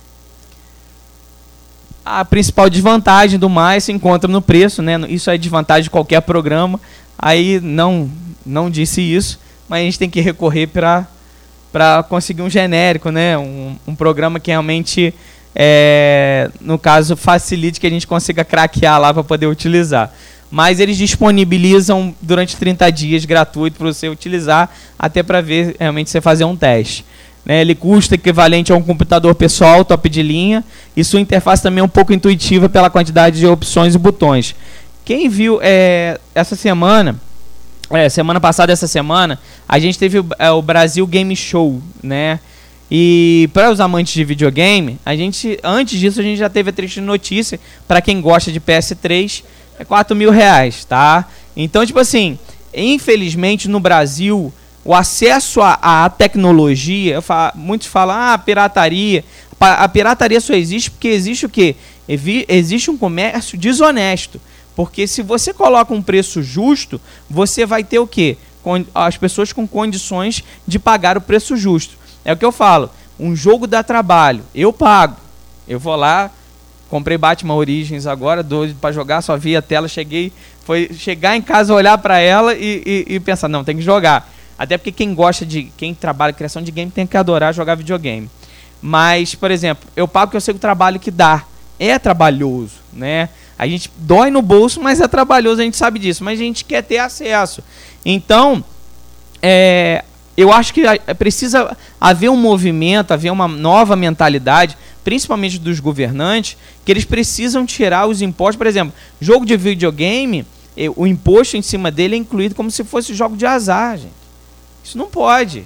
Speaker 2: A principal desvantagem do mais se encontra no preço, né? Isso é desvantagem de qualquer programa. Aí não, não disse isso, mas a gente tem que recorrer para para conseguir um genérico, né? Um, um programa que realmente, é, no caso, facilite que a gente consiga craquear lá para poder utilizar. Mas eles disponibilizam durante trinta dias gratuito para você utilizar, até para ver realmente você fazer um teste. Né? Ele custa equivalente a um computador pessoal top de linha e sua interface também é um pouco intuitiva pela quantidade de opções e botões. Quem viu é, essa semana... É, semana passada, essa semana, a gente teve o, é, o Brasil Game Show, né? E para os amantes de videogame, a gente, antes disso, a gente já teve a triste notícia, para quem gosta de P S três, é quatro mil reais, tá? Então, tipo assim, infelizmente no Brasil, o acesso à tecnologia, eu falo, muitos falam, ah, pirataria. A pirataria só existe porque existe o quê? Existe um comércio desonesto. Porque se você coloca um preço justo, você vai ter o quê? As pessoas com condições de pagar o preço justo. É o que eu falo. Um jogo dá trabalho. Eu pago. Eu vou lá, comprei Batman Origins agora, doido para jogar, só vi a tela, cheguei, foi chegar em casa, olhar para ela e, e, e pensar, não, tem que jogar. Até porque quem gosta de, quem trabalha em criação de game tem que adorar jogar videogame. Mas, por exemplo, eu pago porque eu sei o trabalho que dá. É trabalhoso, né? A gente dói no bolso, mas é trabalhoso, a gente sabe disso. Mas a gente quer ter acesso. Então, é, eu acho que precisa haver um movimento, haver uma nova mentalidade, principalmente dos governantes, que eles precisam tirar os impostos. Por exemplo, jogo de videogame, o imposto em cima dele é incluído como se fosse jogo de azar, gente. Isso não pode.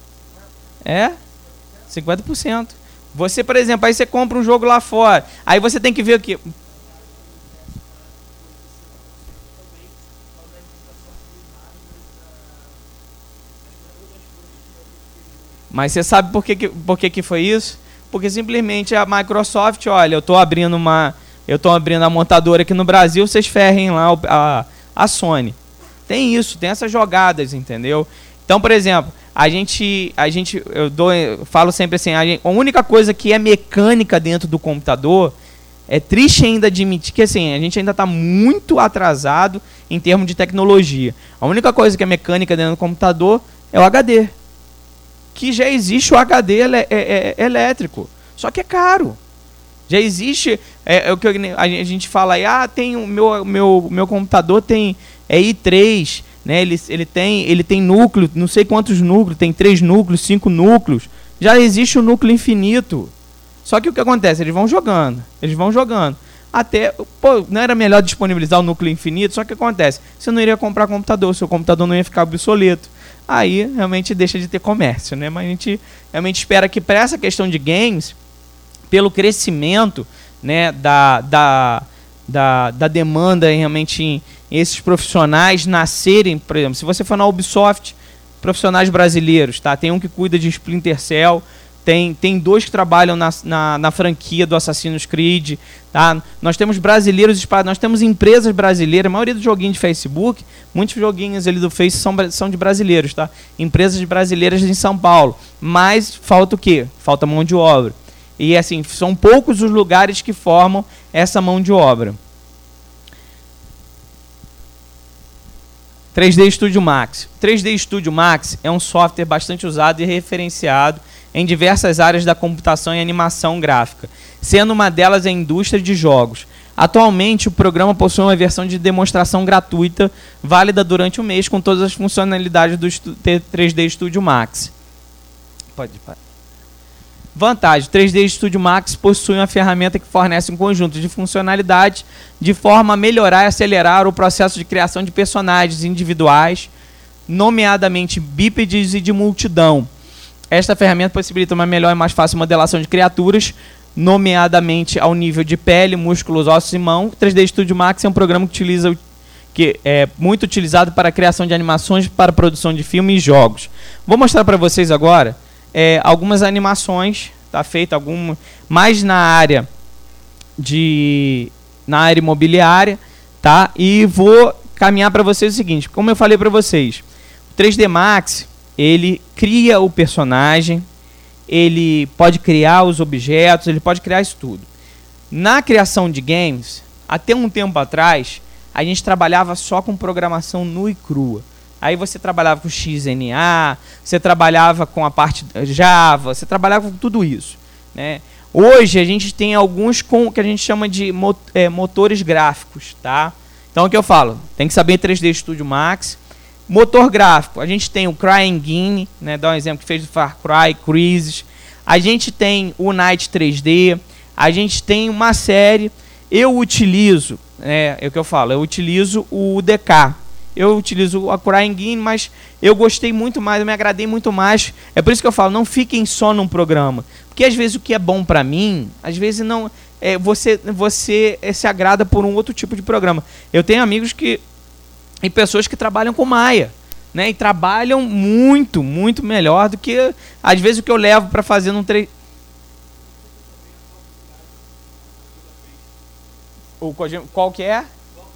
Speaker 2: É? cinquenta por cento. Você, por exemplo, aí você compra um jogo lá fora, aí você tem que ver o que... Mas você sabe por que, que, por que, que foi isso? Porque simplesmente a Microsoft, olha, eu estou abrindo uma... eu estou abrindo a montadora aqui no Brasil, vocês ferrem lá a, a Sony. Tem isso, tem essas jogadas, entendeu? Então, por exemplo, a gente, a gente eu, dou, eu falo sempre assim, a, gente, a única coisa que é mecânica dentro do computador, é triste ainda admitir que assim, a gente ainda está muito atrasado em termos de tecnologia. A única coisa que é mecânica dentro do computador é o H D. Que já existe o H D ele, é, é, é elétrico, só que é caro. Já existe, é, é o que a gente fala aí, ah, tem o meu, meu, meu computador tem é i três, né? Ele, ele, tem, ele tem núcleo, não sei quantos núcleos, tem três núcleos, cinco núcleos. Já existe o núcleo infinito. Só que o que acontece? Eles vão jogando, eles vão jogando. Até, pô, não era melhor disponibilizar o núcleo infinito? Só que o que acontece? Você não iria comprar computador, seu computador não ia ficar obsoleto. Aí realmente deixa de ter comércio, né? Mas a gente realmente espera que para essa questão de games, pelo crescimento, né, da, da, da, da demanda realmente em esses profissionais nascerem, por exemplo, se você for na Ubisoft, profissionais brasileiros, tá? Tem um que cuida de Splinter Cell, tem, tem dois que trabalham na, na, na franquia do Assassin's Creed, tá? Nós temos brasileiros, nós temos empresas brasileiras, a maioria dos joguinhos de Facebook, muitos joguinhos ali do Face são, são de brasileiros, tá? Empresas brasileiras em São Paulo, mas falta o quê? Falta mão de obra. E assim, são poucos os lugares que formam essa mão de obra. três D Studio Max. três D Studio Max é um software bastante usado e referenciado em diversas áreas da computação e animação gráfica, sendo uma delas a indústria de jogos. Atualmente, o programa possui uma versão de demonstração gratuita, válida durante um mês, com todas as funcionalidades do três D Studio Max. Pode parar. Vantagem: três D Studio Max possui uma ferramenta que fornece um conjunto de funcionalidades de forma a melhorar e acelerar o processo de criação de personagens individuais, nomeadamente bípedes e de multidão. Esta ferramenta possibilita uma melhor e mais fácil modelação de criaturas, nomeadamente ao nível de pele, músculos, ossos e mão. O três D Studio Max é um programa que, utiliza, que é muito utilizado para a criação de animações, para a produção de filmes e jogos. Vou mostrar para vocês agora É, algumas animações, tá feita alguma mais na área de na área imobiliária, tá? E vou caminhar para vocês o seguinte, como eu falei para vocês, o três D Max, ele cria o personagem, ele pode criar os objetos, ele pode criar isso tudo. Na criação de games, até um tempo atrás, a gente trabalhava só com programação nua e crua. Aí você trabalhava com X N A, você trabalhava com a parte Java, você trabalhava com tudo isso, né? Hoje a gente tem alguns com que a gente chama de mot é, motores gráficos, tá? Então o que eu falo? Tem que saber três D Studio Max. Motor gráfico, a gente tem o CryEngine, né? Dá um exemplo que fez o Far Cry, Crysis. A gente tem o Night três D, a gente tem uma série. Eu utilizo, é, é o que eu falo, eu utilizo o D K. Eu utilizo a CryEngine, mas eu gostei muito mais, eu me agradei muito mais. É por isso que eu falo, não fiquem só num programa. Porque às vezes o que é bom pra mim, às vezes não é, você, você é, se agrada por um outro tipo de programa. Eu tenho amigos que e pessoas que trabalham com Maya, né? E trabalham muito, muito melhor do que às vezes o que eu levo para fazer num tre... o qual que é?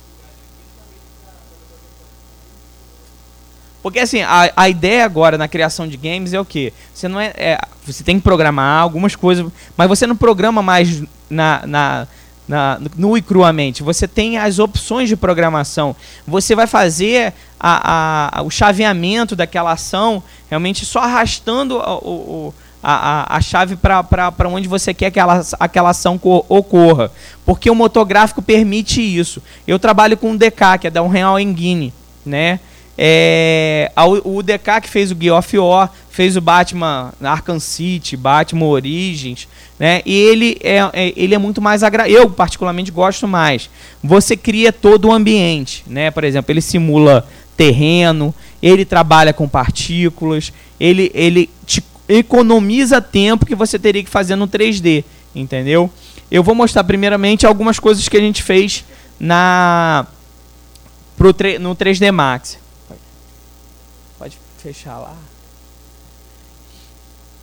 Speaker 2: Porque assim, a, a ideia agora na criação de games é o quê? Você não é, é, você tem que programar algumas coisas, mas você não programa mais na, na, na, nu e cruamente. Você tem as opções de programação. Você vai fazer a, a, o chaveamento daquela ação realmente só arrastando o, o, a, a, a chave para onde você quer que aquela, aquela ação ocorra. Porque o motor gráfico permite isso. Eu trabalho com o D K, que é da Unreal Engine, né? É, a, o D K que fez o Gear of War, fez o Batman Arkham City, Batman Origins, né? E ele é, é, ele é muito mais agradável. Eu particularmente gosto mais. Você cria todo o ambiente, né? Por exemplo, ele simula terreno, ele trabalha com partículas, ele, ele te economiza tempo que você teria que fazer no três D, entendeu? Eu vou mostrar primeiramente algumas coisas que a gente fez na pro, no três D Max. Pode fechar lá.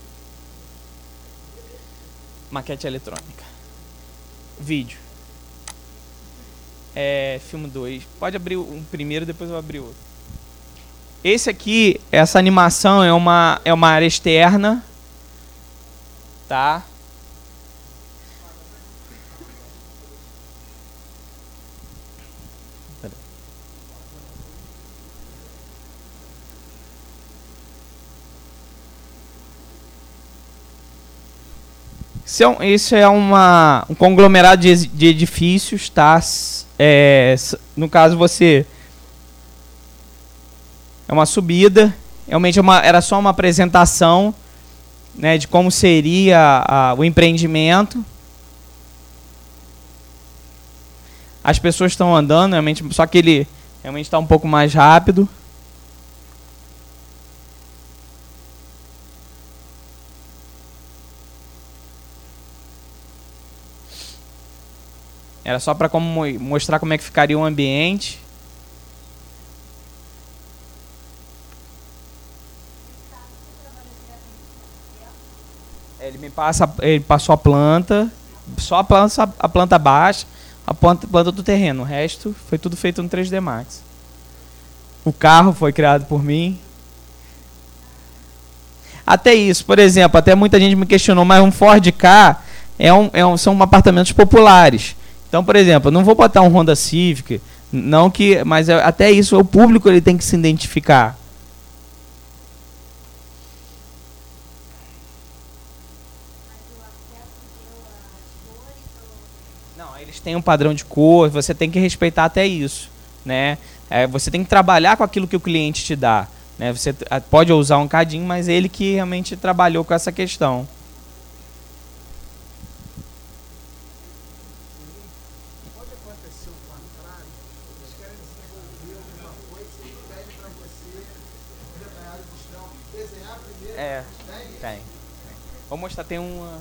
Speaker 2: Maquete eletrônica. Vídeo. É, filme dois. Pode abrir um primeiro, depois eu vou abrir outro. Esse aqui, essa animação é uma, é uma área externa. Tá? Isso é, isso é uma, um conglomerado de, de edifícios, tá? É, no caso, você... É uma subida. Realmente é uma, era só uma apresentação, né, de como seria a, o empreendimento. As pessoas estão andando, realmente, só que ele realmente está um pouco mais rápido. Era só para como, mostrar como é que ficaria o ambiente. Ele me passa, ele passou a planta, só a planta, a planta baixa, a planta, planta do terreno. O resto foi tudo feito no três D Max. O carro foi criado por mim. Até isso, por exemplo, até muita gente me questionou, mas um Ford Ka é um, é um, são apartamentos populares. Então, por exemplo, eu não vou botar um Honda Civic, não que, mas até isso o público ele tem que se identificar. Não, eles têm um padrão de cor, você tem que respeitar até isso, né? É, você tem que trabalhar com aquilo que o cliente te dá, né? Você pode usar um cadinho, mas ele que realmente trabalhou com essa questão. É, tem. Vou mostrar, tem uma...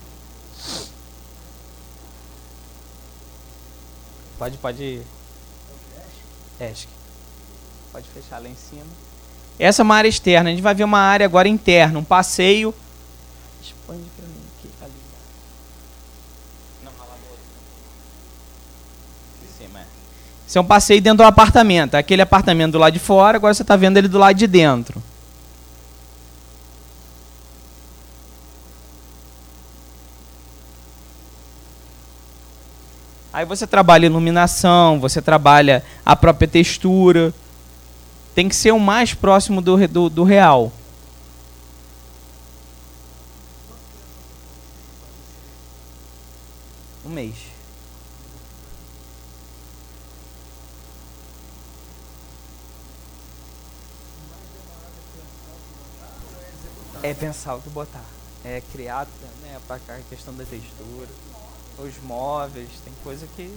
Speaker 2: Pode, pode... É, acho que... Pode fechar lá em cima. Essa é uma área externa. A gente vai ver uma área agora interna, um passeio. Expande pra mim aqui, ali. Não, lá no outro. Em cima, é. Esse é um passeio dentro do apartamento. Aquele apartamento do lado de fora, agora você está vendo ele do lado de dentro. Aí você trabalha iluminação, você trabalha a própria textura. Tem que ser o mais próximo do, do, do real. Um mês. É pensar o que botar. É criar, né, para a questão da textura. Os móveis, tem coisa que...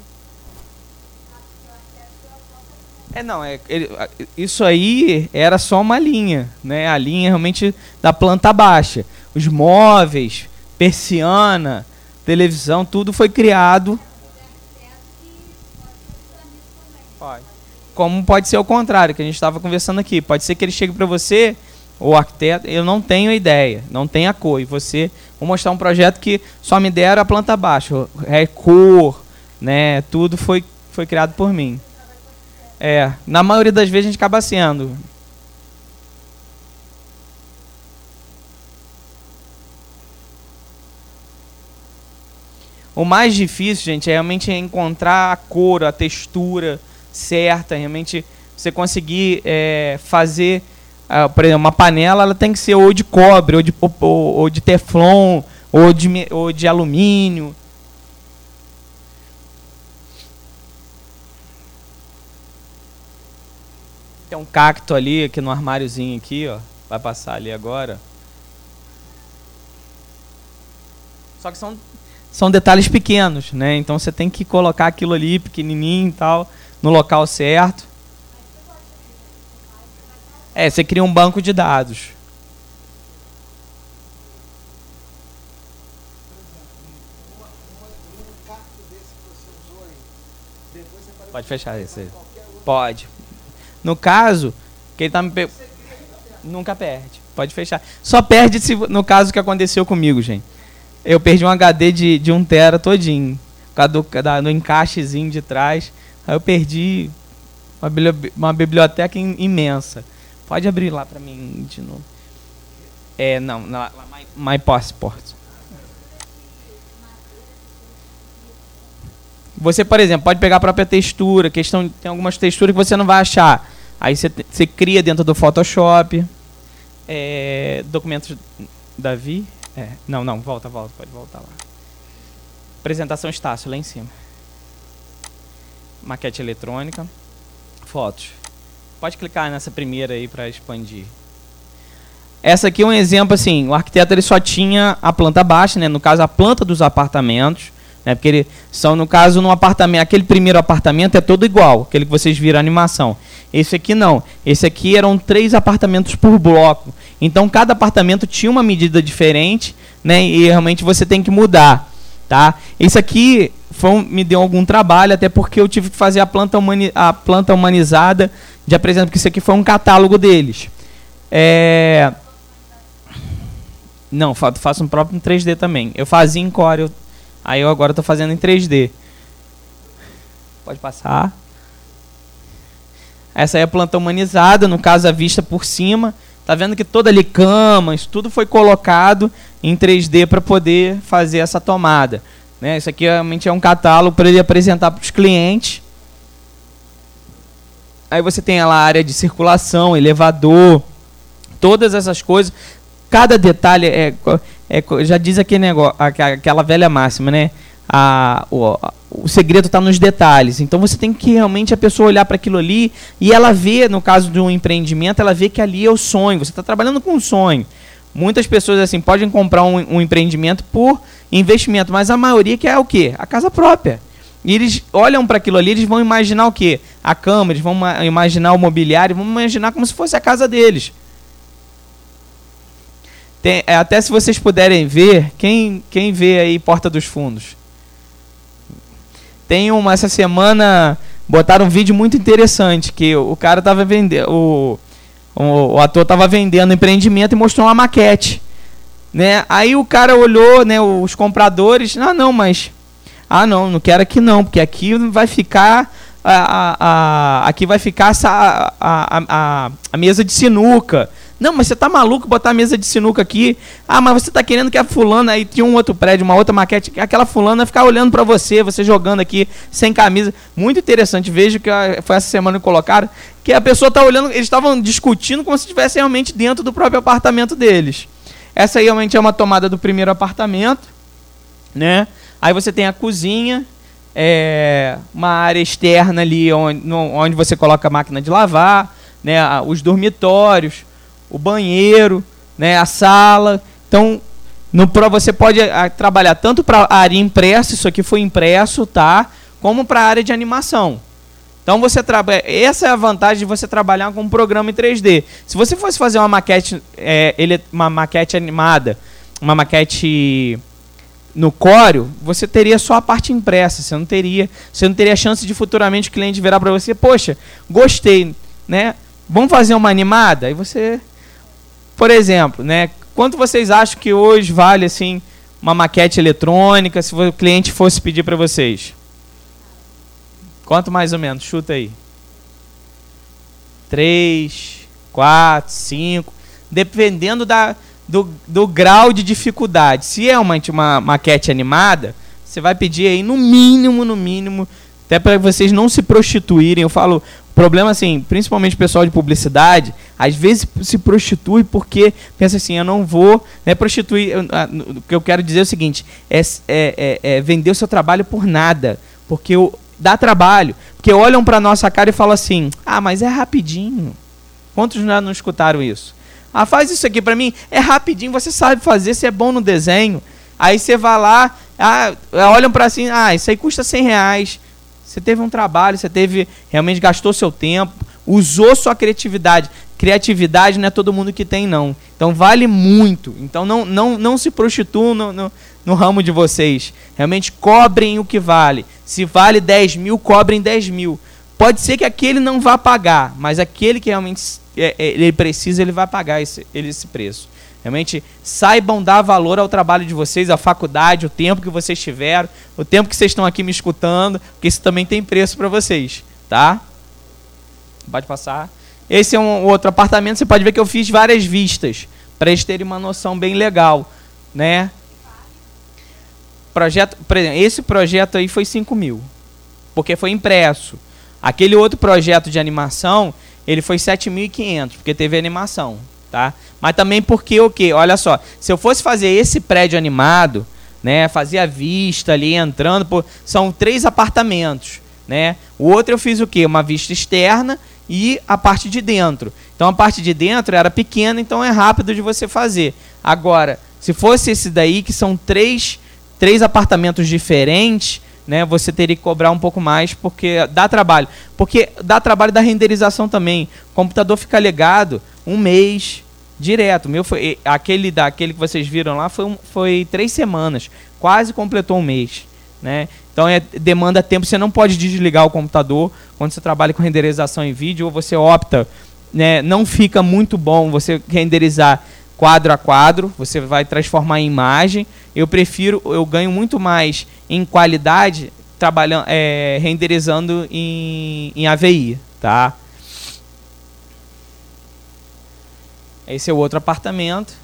Speaker 2: É, não, é, ele, isso aí era só uma linha, né? A linha realmente da planta baixa. Os móveis, persiana, televisão, tudo foi criado. Pode. Como pode ser o contrário, que a gente estava conversando aqui. Pode ser que ele chegue para você, o arquiteto, eu não tenho ideia, não tenho a cor. E você, vou mostrar um projeto que só me deram a planta baixa. É cor, né? Tudo foi, foi criado por mim. É, na maioria das vezes a gente acaba sendo. O mais difícil, gente, é realmente encontrar a cor, a textura certa, realmente você conseguir é, fazer, uh, por exemplo, uma panela, ela tem que ser ou de cobre, ou de, ou, ou de teflon, ou de, ou de alumínio. Tem um cacto ali, aqui no armáriozinho aqui, ó. Vai passar ali agora. Só que são, são detalhes pequenos, né? Então você tem que colocar aquilo ali, pequenininho e tal, no local certo. É, você cria um banco de dados. Pode fechar esse aí. Pode. No caso, que ele tá me pe... nunca perde. Pode fechar. Só perde se no caso que aconteceu comigo, gente. Eu perdi um H D de, de um tera todinho. Por causa do, da, do encaixezinho de trás. Aí eu perdi uma, uma biblioteca imensa. Pode abrir lá para mim de novo. É, não, lá, lá My, My Passport. Você, por exemplo, pode pegar a própria textura, questão, tem algumas texturas que você não vai achar. Aí você, você cria dentro do Photoshop. É, documentos... Davi? É, não, não, volta, volta, pode voltar lá. Apresentação Estácio, lá em cima. Maquete eletrônica. Fotos. Pode clicar nessa primeira aí para expandir. Essa aqui é um exemplo, assim, o arquiteto ele só tinha a planta baixa, né? No caso, a planta dos apartamentos, né? Porque eles são, no caso, no apartamento, aquele primeiro apartamento é todo igual, aquele que vocês viram a animação. Esse aqui não. Esse aqui eram três apartamentos por bloco. Então, cada apartamento tinha uma medida diferente, né? E realmente você tem que mudar, tá? Esse aqui foi um, me deu algum trabalho, até porque eu tive que fazer a planta, humani a planta humanizada de apresentar, porque isso aqui foi um catálogo deles. É... Não, faço um próprio em três D também. Eu fazia em Core, eu... aí eu agora estou fazendo em três D. Pode passar. Essa é a planta humanizada, no caso a vista por cima. Tá vendo que toda ali camas, tudo foi colocado em três D para poder fazer essa tomada. Né? Isso aqui realmente é um catálogo para ele apresentar para os clientes. Aí você tem lá a área de circulação, elevador, todas essas coisas. Cada detalhe é, é já diz aquele negócio, aquela velha máxima, né? A, o, o segredo está nos detalhes. Então você tem que realmente a pessoa olhar para aquilo ali e ela vê, no caso de um empreendimento, ela vê que ali é o sonho. Você está trabalhando com um sonho. Muitas pessoas assim podem comprar um, um empreendimento por investimento, mas a maioria quer o quê? A casa própria. E eles olham para aquilo ali, eles vão imaginar o quê? A cama, eles vão imaginar o mobiliário, vão imaginar como se fosse a casa deles. Tem, até se vocês puderem ver, quem, quem vê aí Porta dos Fundos? Tem uma, essa semana, botaram um vídeo muito interessante, que o, o cara tava vendendo, o, o, o ator estava vendendo empreendimento e mostrou uma maquete. Né? Aí o cara olhou, né, os compradores, ah não, mas, ah não, não quero aqui não, porque aqui vai ficar, a, a, a, aqui vai ficar essa, a, a, a, a mesa de sinuca. Não, mas você tá maluco botar a mesa de sinuca aqui? Ah, mas você tá querendo que a fulana... Aí tinha um outro prédio, uma outra maquete, aquela fulana ficar olhando para você, você jogando aqui sem camisa. Muito interessante. Vejo que foi essa semana que colocaram, que a pessoa tá olhando, eles estavam discutindo como se estivesse realmente dentro do próprio apartamento deles. Essa aí realmente é uma tomada do primeiro apartamento, né? Aí você tem a cozinha, é, uma área externa ali onde, no, onde você coloca a máquina de lavar, né? Os dormitórios, o banheiro, né, a sala. Então, no Pro você pode a, trabalhar tanto para a área impressa, isso aqui foi impresso, tá? Como para a área de animação. Então, você trabalha. Essa é a vantagem de você trabalhar com um programa em três D. Se você fosse fazer uma maquete, é, ele, uma maquete animada, uma maquete no Corel, você teria só a parte impressa. Você não teria, você não teria chance de futuramente o cliente virar para você, poxa, gostei, né? Vamos fazer uma animada? Aí você... Por exemplo, né, quanto vocês acham que hoje vale assim uma maquete eletrônica, se o cliente fosse pedir para vocês? Quanto mais ou menos? Chuta aí. Três, quatro, cinco, dependendo da, do, do grau de dificuldade. Se é uma, uma maquete animada, você vai pedir aí no mínimo, no mínimo, até para vocês não se prostituírem. Eu falo... Problema assim, principalmente o pessoal de publicidade, às vezes se prostitui porque pensa assim, eu não vou, né, prostituir. Eu, a, o que eu quero dizer é o seguinte, é, é, é, é vender o seu trabalho por nada, porque eu, dá trabalho, porque olham para nossa cara e falam assim, ah, mas é rapidinho. Quantos já não escutaram isso? Ah, faz isso aqui para mim, é rapidinho, você sabe fazer, você é bom no desenho. Aí você vai lá, ah, olham para assim, ah, isso aí custa cem reais. Você teve um trabalho, você teve, realmente gastou seu tempo, usou sua criatividade. Criatividade não é todo mundo que tem, não. Então vale muito. Então não, não, não se prostituam no, no, no ramo de vocês. Realmente cobrem o que vale. Se vale dez mil, cobrem dez mil. Pode ser que aquele não vá pagar, mas aquele que realmente é, é, ele precisa, ele vai pagar esse, ele, esse preço. Realmente saibam dar valor ao trabalho de vocês, à faculdade, o tempo que vocês tiveram, o tempo que vocês estão aqui me escutando, porque isso também tem preço para vocês, tá? Pode passar. Esse é um outro apartamento, você pode ver que eu fiz várias vistas, para eles terem uma noção bem legal, né? Projeto, por exemplo, esse projeto aí foi cinco mil, porque foi impresso. Aquele outro projeto de animação, ele foi sete mil e quinhentos, porque teve animação, tá? Mas também porque o quê? Olha só, se eu fosse fazer esse prédio animado, né, fazer a vista ali entrando, por, são três apartamentos, né? O outro eu fiz o quê? Uma vista externa e a parte de dentro. Então a parte de dentro era pequena, então é rápido de você fazer. Agora, se fosse esse daí, que são três, três apartamentos diferentes, né, você teria que cobrar um pouco mais, porque dá trabalho. Porque dá trabalho da renderização também. O computador fica ligado um mês direto. O meu foi, aquele, daquele que vocês viram lá foi, um, foi três semanas. Quase completou um mês. Né? Então é, demanda tempo. Você não pode desligar o computador quando você trabalha com renderização em vídeo, ou você opta, né, não fica muito bom você renderizar quadro a quadro, você vai transformar em imagem. Eu prefiro, eu ganho muito mais em qualidade trabalhando, é, renderizando em, em A V I, tá? Esse é o outro apartamento.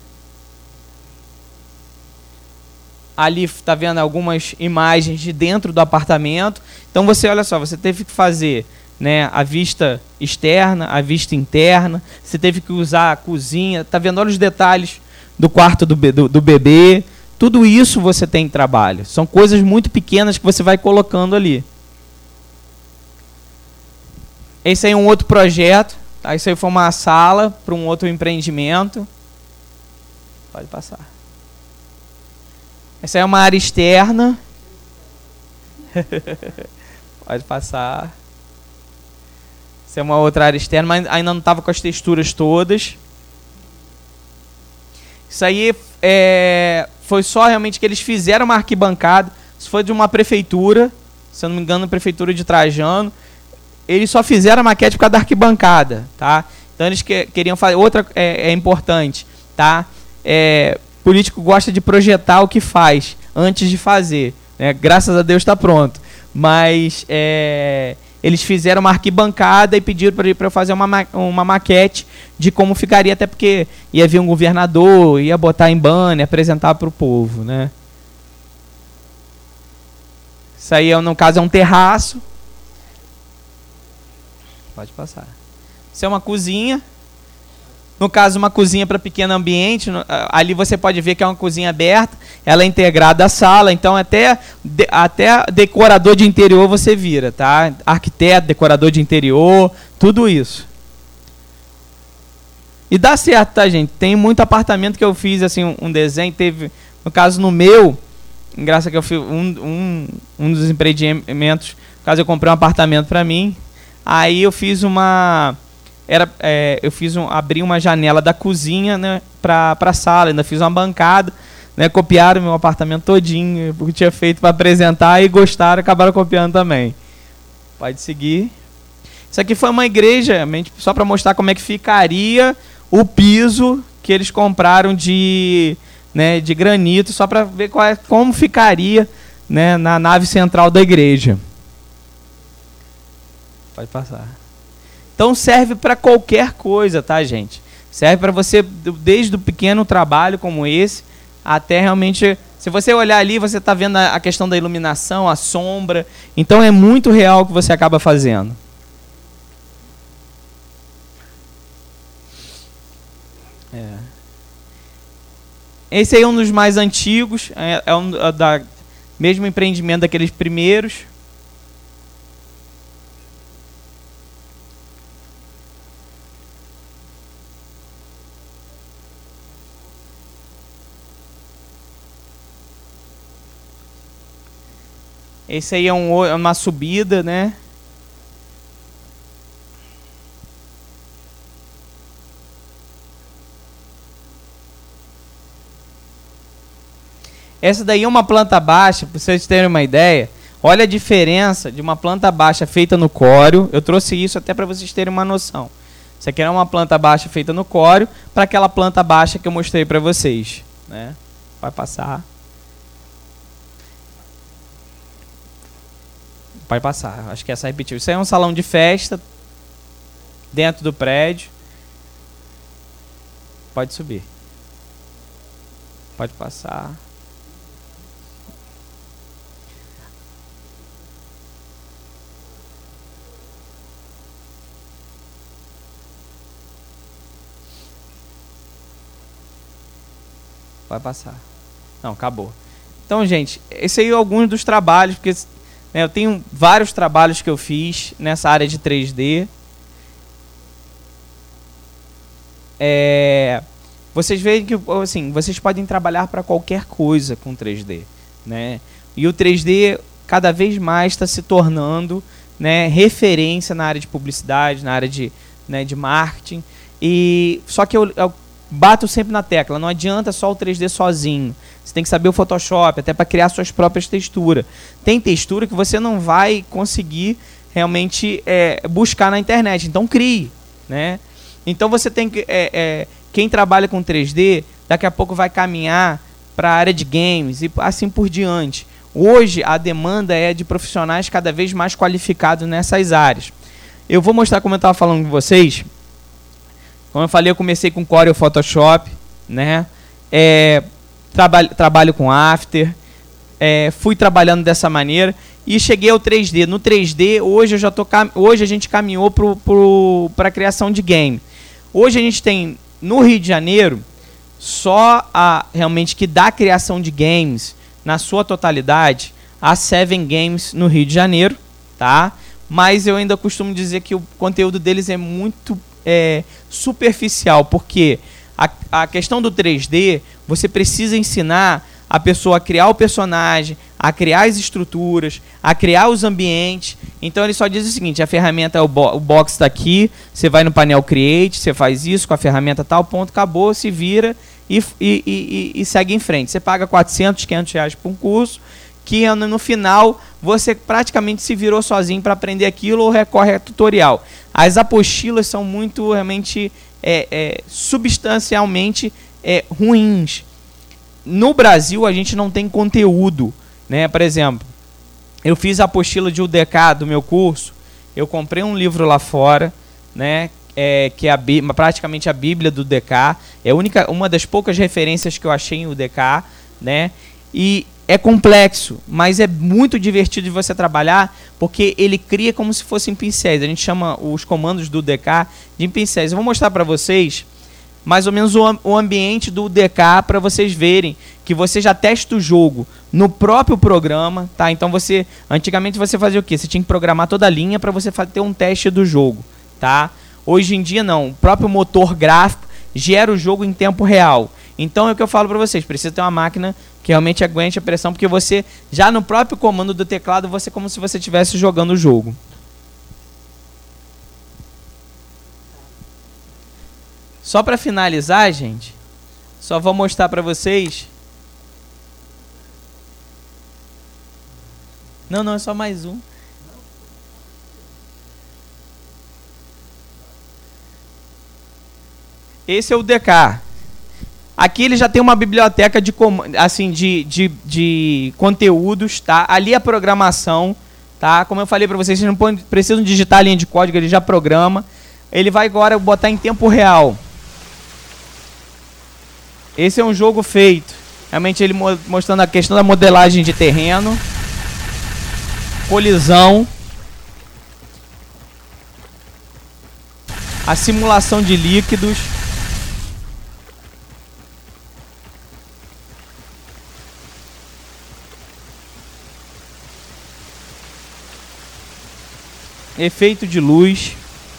Speaker 2: Ali está vendo algumas imagens de dentro do apartamento. Então você, olha só, você teve que fazer, né, a vista externa, a vista interna. Você teve que usar a cozinha. Tá vendo? Olha os detalhes do quarto do, do, do bebê. Tudo isso você tem em trabalho. São coisas muito pequenas que você vai colocando ali. Esse aí é um outro projeto. Tá? Isso aí foi uma sala para um outro empreendimento. Pode passar. Essa é uma área externa. Pode passar. Essa é uma outra área externa, mas ainda não estava com as texturas todas. Isso aí é, foi só realmente que eles fizeram uma arquibancada. Isso foi de uma prefeitura, se eu não me engano, a prefeitura de Trajano. Eles só fizeram a maquete por causa da arquibancada, tá? Então eles que, queriam fazer. Outra é, é importante, tá? É, político gosta de projetar o que faz antes de fazer, né? Graças a Deus está pronto. Mas é, eles fizeram uma arquibancada e pediram para eu fazer uma, ma uma maquete de como ficaria, até porque ia vir um governador, ia botar em banner, apresentar para o povo, né? Isso aí, no caso, é um terraço. Pode passar. Isso é uma cozinha. No caso, uma cozinha para pequeno ambiente. Ali você pode ver que é uma cozinha aberta. Ela é integrada à sala. Então, até, de, até decorador de interior você vira, tá? Arquiteto, decorador de interior, tudo isso. E dá certo, tá, gente? Tem muito apartamento que eu fiz, assim, um, um desenho. Teve, no caso, no meu, engraçado que eu fiz um, um, um dos empreendimentos. No caso, eu comprei um apartamento para mim. Aí eu fiz uma... Era, é, eu fiz um, abri uma janela da cozinha, né, para a sala, ainda fiz uma bancada, né, copiaram meu apartamento todinho, porque tinha feito para apresentar, e gostaram, acabaram copiando também. Pode seguir. Isso aqui foi uma igreja, só para mostrar como é que ficaria o piso que eles compraram de, né, de granito, só para ver qual é, como ficaria, né, na nave central da igreja. Pode passar. Então serve para qualquer coisa, tá, gente? Serve para você, desde o pequeno trabalho como esse, até realmente... Se você olhar ali, você está vendo a questão da iluminação, a sombra. Então é muito real o que você acaba fazendo. É. Esse aí é um dos mais antigos, é, é um é da mesmo empreendimento daqueles primeiros. Esse aí é um, uma subida, né? Essa daí é uma planta baixa, para vocês terem uma ideia. Olha a diferença de uma planta baixa feita no Corel. Eu trouxe isso até para vocês terem uma noção. Isso aqui é uma planta baixa feita no Corel para aquela planta baixa que eu mostrei para vocês, né? Vai passar. Vai passar, acho que essa repetiu. Isso aí é um salão de festa dentro do prédio. Pode subir. Pode passar. Vai passar. Não, acabou. Então, gente, esse aí é alguns dos trabalhos, porque né, eu tenho vários trabalhos que eu fiz nessa área de três D. É, vocês veem que assim, vocês podem trabalhar para qualquer coisa com três D, né? E o três D cada vez mais está se tornando, né, referência na área de publicidade, na área de, né, de marketing. E só que eu, eu bato sempre na tecla, não adianta só o três D sozinho. Você tem que saber o Photoshop, até para criar suas próprias texturas. Tem textura que você não vai conseguir realmente é, buscar na internet, então crie, né? Então você tem que... É, é, quem trabalha com três D, daqui a pouco vai caminhar para a área de games e assim por diante. Hoje a demanda é de profissionais cada vez mais qualificados nessas áreas. Eu vou mostrar como eu estava falando com vocês. Como eu falei, eu comecei com Corel Photoshop, né? É, trabalho, trabalho com After, é, fui trabalhando dessa maneira e cheguei ao três D. No três D, hoje, eu já tô, hoje a gente caminhou para a criação de game. Hoje a gente tem, no Rio de Janeiro, só a, realmente que dá criação de games, na sua totalidade, a Seven Games no Rio de Janeiro, tá? Mas eu ainda costumo dizer que o conteúdo deles é muito é, superficial, porque a, a questão do três D, você precisa ensinar a pessoa a criar o personagem, a criar as estruturas, a criar os ambientes. Então ele só diz o seguinte: a ferramenta, o, bo o box está aqui, você vai no painel Create, você faz isso com a ferramenta tal, ponto, acabou, se vira e, e, e, e segue em frente. Você paga quatrocentos, quinhentos reais por um curso, que no final você praticamente se virou sozinho para aprender aquilo ou recorre a tutorial. As apostilas são muito, realmente, é, é, substancialmente é, ruins. No Brasil, a gente não tem conteúdo, né? Por exemplo, eu fiz a apostila de U D K do meu curso, eu comprei um livro lá fora, né? É, que é a, praticamente a Bíblia do U D K, é a única, uma das poucas referências que eu achei em U D K, né? E é complexo, mas é muito divertido de você trabalhar, porque ele cria como se fossem pincéis. A gente chama os comandos do U D K de pincéis. Eu vou mostrar para vocês mais ou menos o, o ambiente do U D K para vocês verem que você já testa o jogo no próprio programa, tá? Então você, antigamente você fazia o quê? Você tinha que programar toda a linha para você ter um teste do jogo, tá? Hoje em dia não, o próprio motor gráfico gera o jogo em tempo real. Então é o que eu falo para vocês, precisa ter uma máquina que realmente aguente a pressão, porque você, já no próprio comando do teclado, você é como se você estivesse jogando o jogo. Só para finalizar, gente, só vou mostrar para vocês. Não, não, é só mais um. Esse é o U D K. Aqui ele já tem uma biblioteca de, assim, de, de, de conteúdos, tá? Ali a programação, tá? Como eu falei para vocês, vocês não precisam digitar a linha de código, ele já programa. Ele vai agora botar em tempo real. Esse é um jogo feito, realmente ele mostrando a questão da modelagem de terreno, colisão, a simulação de líquidos, efeito de luz.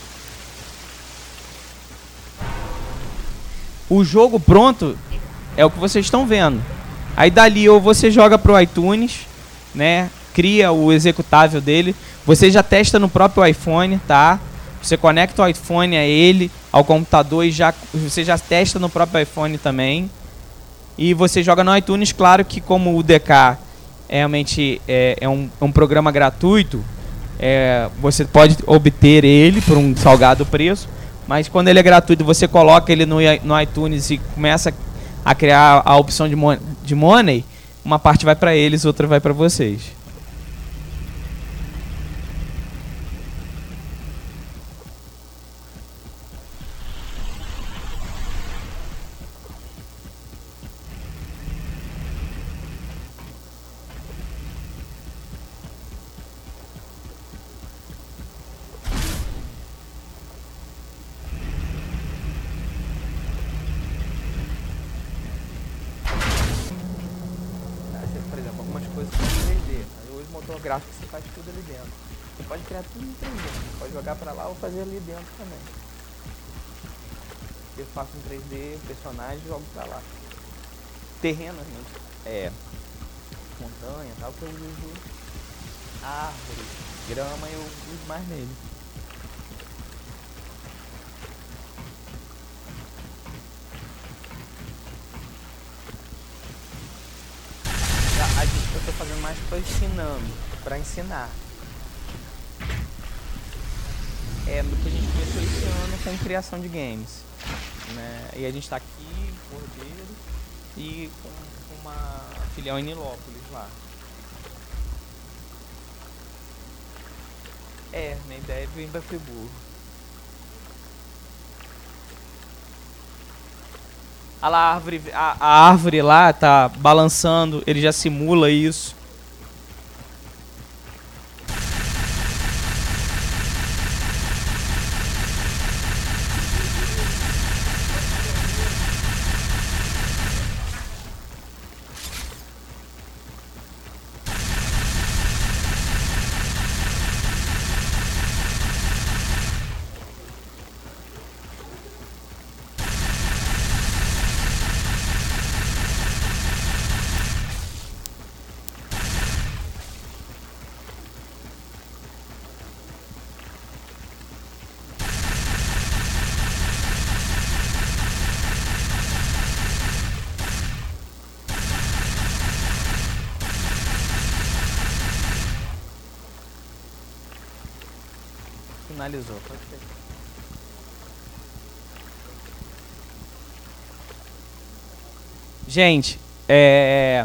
Speaker 2: O jogo pronto é o que vocês estão vendo. Aí dali ou você joga para o iTunes, né? Cria o executável dele. Você já testa no próprio iPhone, tá? Você conecta o iPhone a ele, ao computador, e já, você já testa no próprio iPhone também. E você joga no iTunes, claro que como o U D K é, realmente é, é, um, é um programa gratuito, é, você pode obter ele por um salgado preço, mas quando ele é gratuito, você coloca ele no, no iTunes e começa a criar a opção de, mon de money, uma parte vai para eles, outra vai para vocês.
Speaker 3: Gráfico, você faz tudo ali dentro. Você pode criar tudo em três D. Você pode jogar pra lá ou fazer ali dentro também. Eu faço em três D, personagem e jogo pra lá. Terreno, gente, é montanha e tal, que eu uso árvore, grama, eu uso mais nele. A gente, eu tô fazendo mais pra ensinando. Para ensinar. É do que a gente começou esse ano com criação de games, né? E a gente está aqui em Cordeiro e com uma filial em Nilópolis lá. É, minha ideia é vir para Friburgo.
Speaker 2: A, lá, a, árvore, a, a árvore lá tá balançando, ele já simula isso.
Speaker 3: Finalizou, pode ser.
Speaker 2: Gente, é...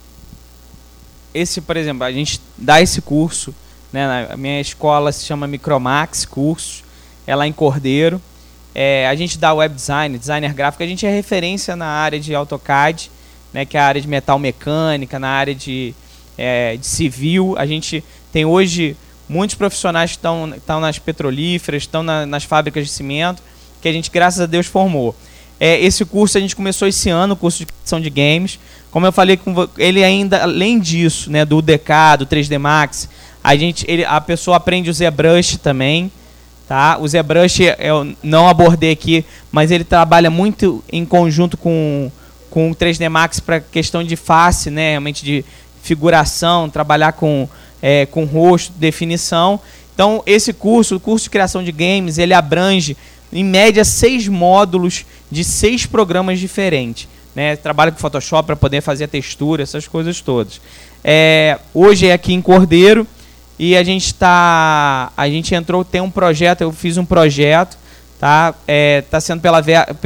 Speaker 2: esse, por exemplo, a gente dá esse curso, né? A minha escola se chama Micromax Cursos, é lá em Cordeiro. É, a gente dá web design, designer gráfico, a gente é referência na área de AutoCAD, né? Que é a área de metal mecânica, na área de, é, de civil. A gente tem hoje muitos profissionais que estão, estão nas petrolíferas, estão na, nas fábricas de cimento, que a gente, graças a Deus, formou. É, esse curso a gente começou esse ano, o curso de criação de games. Como eu falei, com ele ainda, além disso, né, do D K, do três D Max, a, gente, ele, a pessoa aprende o ZBrush também. Tá? O ZBrush eu não abordei aqui, mas ele trabalha muito em conjunto com, com o três D Max para questão de face, né, realmente de figuração, trabalhar com... É, com rosto, definição. Então, esse curso, o curso de criação de games, ele abrange, em média, seis módulos de seis programas diferentes. Né? Trabalha com Photoshop para poder fazer a textura, essas coisas todas. É, hoje é aqui em Cordeiro e a gente está, a gente entrou, tem um projeto, eu fiz um projeto, tá? É, tá sendo pela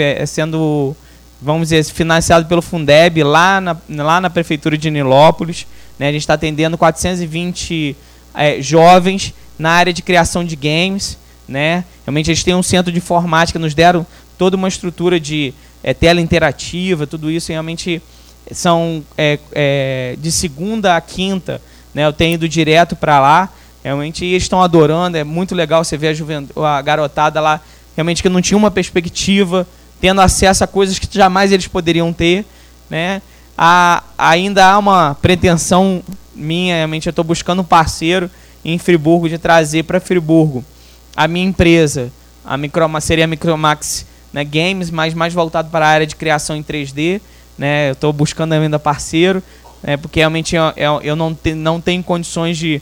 Speaker 2: sendo, vamos dizer, financiado pelo Fundeb lá na, lá na prefeitura de Nilópolis. Né, a gente está atendendo quatrocentos e vinte é, jovens na área de criação de games. Né? Realmente eles têm um centro de informática, nos deram toda uma estrutura de é, tela interativa, tudo isso realmente são é, é, de segunda a quinta. Né, eu tenho ido direto para lá, realmente eles estão adorando, é muito legal você ver a, juventude, a garotada lá, realmente que não tinha uma perspectiva, tendo acesso a coisas que jamais eles poderiam ter. Né? Há, ainda há uma pretensão minha, realmente eu estou buscando um parceiro em Friburgo de trazer para Friburgo a minha empresa, a Micromax, seria a Micromax, né, Games, mas mais voltado para a área de criação em três D. Né, eu estou buscando ainda parceiro, né, porque realmente eu, eu, eu não, te, não tenho condições de...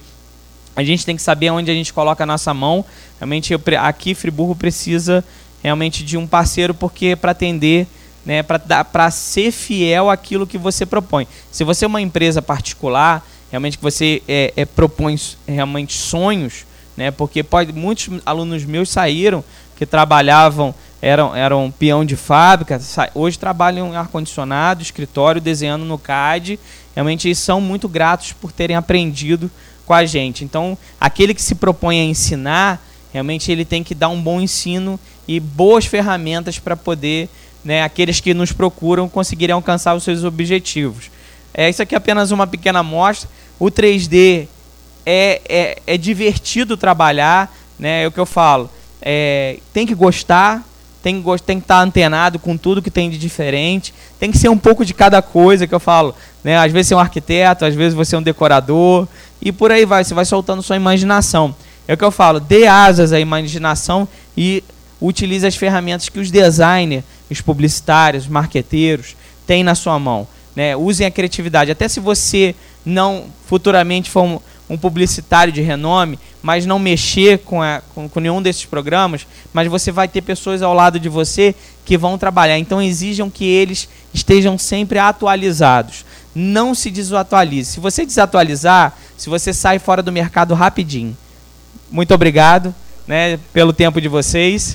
Speaker 2: A gente tem que saber onde a gente coloca a nossa mão. Realmente eu, aqui Friburgo precisa realmente de um parceiro, porque para atender... Né, para ser fiel àquilo que você propõe. Se você é uma empresa particular, realmente que você é, é, propõe realmente sonhos, né, porque pode, muitos alunos meus saíram, que trabalhavam, eram, eram peão de fábrica, hoje trabalham em ar-condicionado, escritório, desenhando no C A D. Realmente eles são muito gratos por terem aprendido com a gente. Então, aquele que se propõe a ensinar, realmente ele tem que dar um bom ensino e boas ferramentas para poder, né, aqueles que nos procuram conseguirem alcançar os seus objetivos. É, isso aqui é apenas uma pequena amostra. O três D é, é, é divertido trabalhar, né, é o que eu falo. É, tem que gostar, tem que, tem que estar antenado com tudo que tem de diferente, tem que ser um pouco de cada coisa, que eu falo, né? Às vezes você é um arquiteto, às vezes você é um decorador, e por aí vai, você vai soltando sua imaginação. É o que eu falo, dê asas à imaginação e utilize as ferramentas que os designers, os publicitários, os marqueteiros têm na sua mão, né? Usem a criatividade, até se você não futuramente for um, um publicitário de renome, mas não mexer com, a, com, com nenhum desses programas, mas você vai ter pessoas ao lado de você que vão trabalhar. Então exijam que eles estejam sempre atualizados. Não se desatualize. Se você desatualizar, se você sai fora do mercado rapidinho. Muito obrigado, né, pelo tempo de vocês.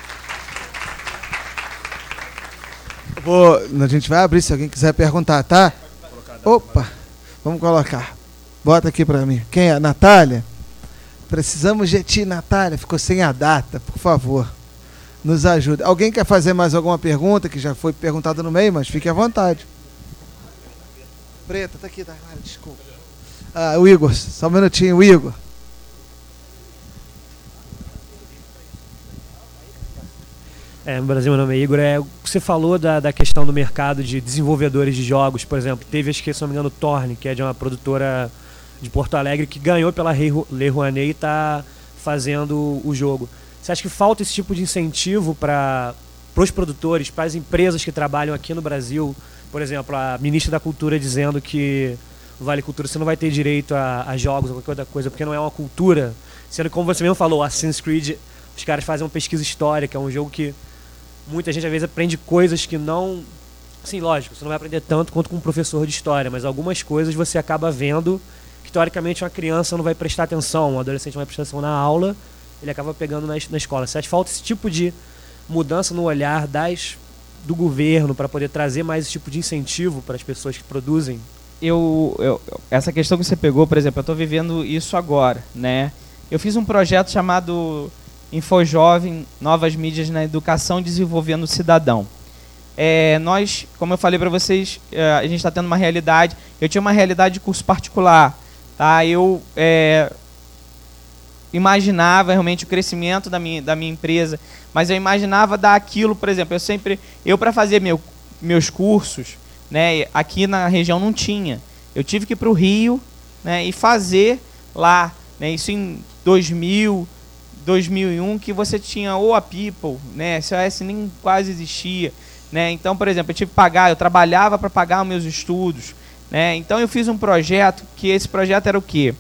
Speaker 1: Vou, a gente vai abrir se alguém quiser perguntar, tá? Opa, vamos colocar. Bota aqui para mim. Quem é? Natália? Precisamos de ti, Natália. Ficou sem a data, por favor. Nos ajude. Alguém quer fazer mais alguma pergunta que já foi perguntada no meio, mas fique à vontade. Preta, tá aqui, tá, desculpa. Ah, o Igor, só um minutinho, o Igor.
Speaker 4: É, no Brasil, meu nome é Igor. É, você falou da, da questão do mercado de desenvolvedores de jogos, por exemplo. Teve, acho que, se não me engano, o Torne, que é de uma produtora de Porto Alegre, que ganhou pela Lei Rouanet e está fazendo o jogo. Você acha que falta esse tipo de incentivo para os produtores, para as empresas que trabalham aqui no Brasil? Por exemplo, a ministra da Cultura dizendo que no Vale Cultura você não vai ter direito a, a jogos ou qualquer outra coisa, porque não é uma cultura. Sendo que, como você mesmo falou, Assassin's Creed, os caras fazem uma pesquisa histórica, é um jogo que muita gente às vezes aprende coisas que não... Sim, lógico, você não vai aprender tanto quanto com um professor de história, mas algumas coisas você acaba vendo que, teoricamente, uma criança não vai prestar atenção, um adolescente não vai prestar atenção na aula, ele acaba pegando na, na escola. Você acha que falta esse tipo de mudança no olhar das, do governo para poder trazer mais esse tipo de incentivo para as pessoas que produzem?
Speaker 2: Eu, eu, essa questão que você pegou, por exemplo, eu estou vivendo isso agora, né? Eu fiz um projeto chamado Infojovem, Novas Mídias na Educação, Desenvolvendo o Cidadão. É, nós, como eu falei para vocês, é, a gente está tendo uma realidade. Eu tinha uma realidade de curso particular, tá? Eu é, imaginava realmente o crescimento da minha, da minha empresa, mas eu imaginava dar aquilo, por exemplo, eu sempre, eu para fazer meu, meus cursos, né, aqui na região não tinha. Eu tive que ir para o Rio, né, e fazer lá, né, isso em dois mil, dois mil e um, que você tinha ou a People, né, S O S nem quase existia. Né? Então, por exemplo, eu tive que pagar, eu trabalhava para pagar os meus estudos. Né? Então, eu fiz um projeto, que esse projeto era o quê?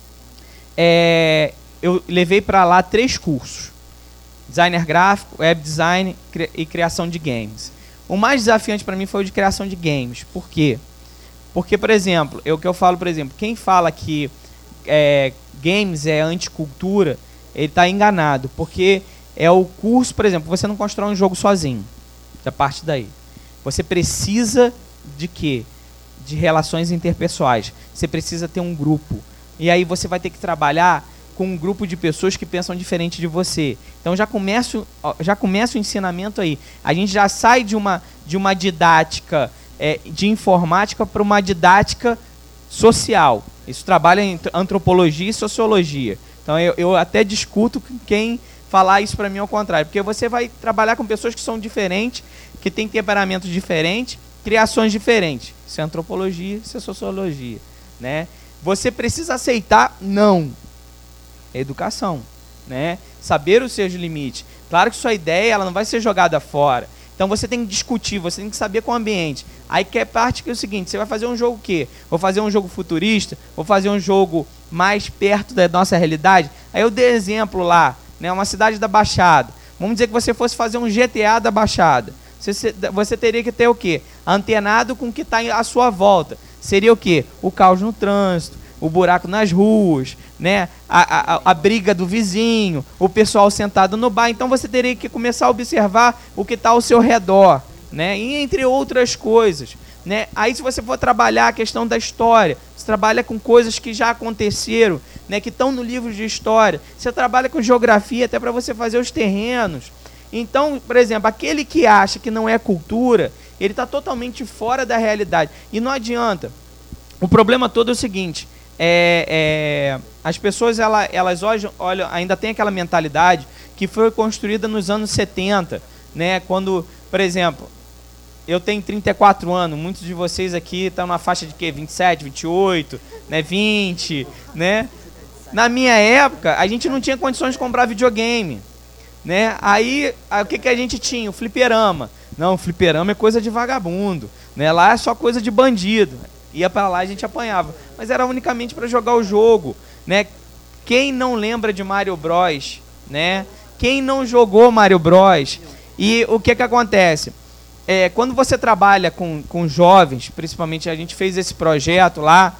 Speaker 2: É, eu levei para lá três cursos. Designer gráfico, web design e criação de games. O mais desafiante para mim foi o de criação de games. Por quê? Porque, por exemplo, é o que eu falo, por exemplo, quem fala que é, games é anticultura, ele está enganado. Porque é o curso, por exemplo, você não constrói um jogo sozinho. Da parte daí. Você precisa de quê? De relações interpessoais. Você precisa ter um grupo. E aí você vai ter que trabalhar com um grupo de pessoas que pensam diferente de você. Então já começa, já começa o ensinamento aí. A gente já sai de uma, de uma didática é, de informática para uma didática social. Isso trabalha em antropologia e sociologia. Então eu, eu até discuto com quem falar isso para mim ao contrário, porque você vai trabalhar com pessoas que são diferentes, que têm temperamentos diferentes, criações diferentes. Isso é antropologia, isso é sociologia, né? Você precisa aceitar não. É educação, né? Saber os seus limites. Claro que sua ideia ela não vai ser jogada fora. Então você tem que discutir, você tem que saber com o ambiente. Aí que é parte que é o seguinte, você vai fazer um jogo o quê? Vou fazer um jogo futurista? Vou fazer um jogo mais perto da nossa realidade? Aí eu dei exemplo lá, né, uma cidade da Baixada. Vamos dizer que você fosse fazer um G T A da Baixada. Você, você teria que ter o quê? Antenado com o que está à sua volta. Seria o quê? O caos no trânsito, o buraco nas ruas, né? a, a, a briga do vizinho, o pessoal sentado no bar. Então você teria que começar a observar o que está ao seu redor, né? E entre outras coisas, né? Aí se você for trabalhar a questão da história, você trabalha com coisas que já aconteceram, né? Que estão no livro de história. Você trabalha com geografia até para você fazer os terrenos. Então, por exemplo, aquele que acha que não é cultura, ele está totalmente fora da realidade. E não adianta. O problema todo é o seguinte, é, é, as pessoas ela, elas olham, olham, ainda tem aquela mentalidade que foi construída nos anos setenta, né? Quando, por exemplo, eu tenho trinta e quatro anos, muitos de vocês aqui estão na faixa de quê? vinte e sete, vinte e oito, né? vinte, né? Na minha época, a gente não tinha condições de comprar videogame, né? Aí, aí o que, que a gente tinha? O fliperama. Não, o fliperama é coisa de vagabundo, né? Lá é só coisa de bandido. Ia pra lá, a gente apanhava. Mas era unicamente para jogar o jogo, né? Quem não lembra de Mario Bros, né? Quem não jogou Mario Bros? E o que que acontece? É, quando você trabalha com, com jovens, principalmente a gente fez esse projeto lá,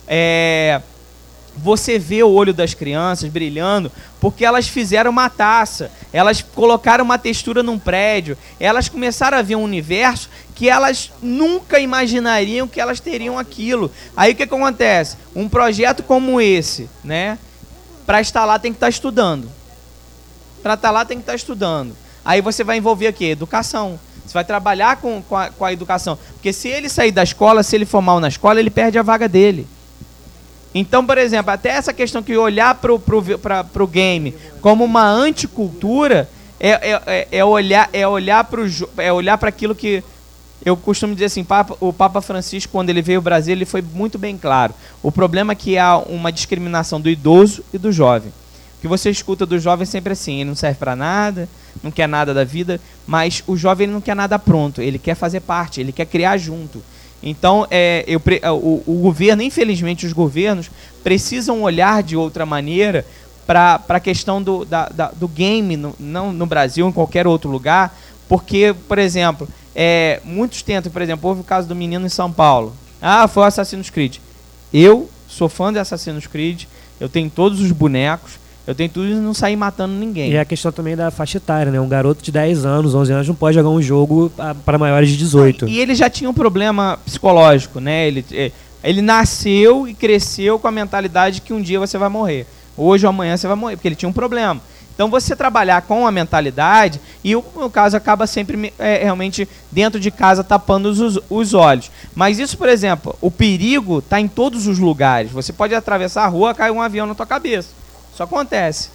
Speaker 2: é, você vê o olho das crianças brilhando, porque elas fizeram uma taça, elas colocaram uma textura num prédio, elas começaram a ver um universo que elas nunca imaginariam que elas teriam aquilo. Aí o que, que acontece? Um projeto como esse, né? Para estar lá tem que estar estudando. Para estar lá tem que estar estudando. Aí você vai envolver o quê? Educação. Você vai trabalhar com, com, a, com a educação. Porque se ele sair da escola, se ele for mal na escola, ele perde a vaga dele. Então, por exemplo, até essa questão que olhar para o game como uma anticultura é, é, é olhar, é olhar para é olhar para aquilo que eu costumo dizer assim, Papa, o Papa Francisco, quando ele veio ao Brasil, ele foi muito bem claro. O problema é que há uma discriminação do idoso e do jovem. O que você escuta do jovem sempre assim, ele não serve para nada, não quer nada da vida, mas o jovem ele não quer nada pronto, ele quer fazer parte, ele quer criar junto. Então, é, eu, o, o governo, infelizmente, os governos precisam olhar de outra maneira para a questão do, da, da, do game, no, não no Brasil, em qualquer outro lugar, porque, por exemplo, é, muitos tentam, por exemplo, houve o caso do menino em São Paulo. Ah, foi o Assassin's Creed. Eu sou fã de Assassin's Creed, eu tenho todos os bonecos, eu tenho tudo e não sair matando ninguém.
Speaker 4: E a questão também da faixa etária, né? Um garoto de dez anos, onze anos não pode jogar um jogo para maiores de dezoito.
Speaker 2: E ele já tinha um problema psicológico, né? Ele, ele nasceu e cresceu com a mentalidade que um dia você vai morrer. Hoje ou amanhã você vai morrer, porque ele tinha um problema. Então você trabalhar com a mentalidade, e o meu caso acaba sempre é, realmente dentro de casa tapando os, os olhos. Mas isso, por exemplo, o perigo está em todos os lugares. Você pode atravessar a rua, cai um avião na tua cabeça. Isso acontece.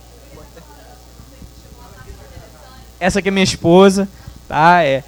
Speaker 2: Essa aqui é minha esposa, tá? É.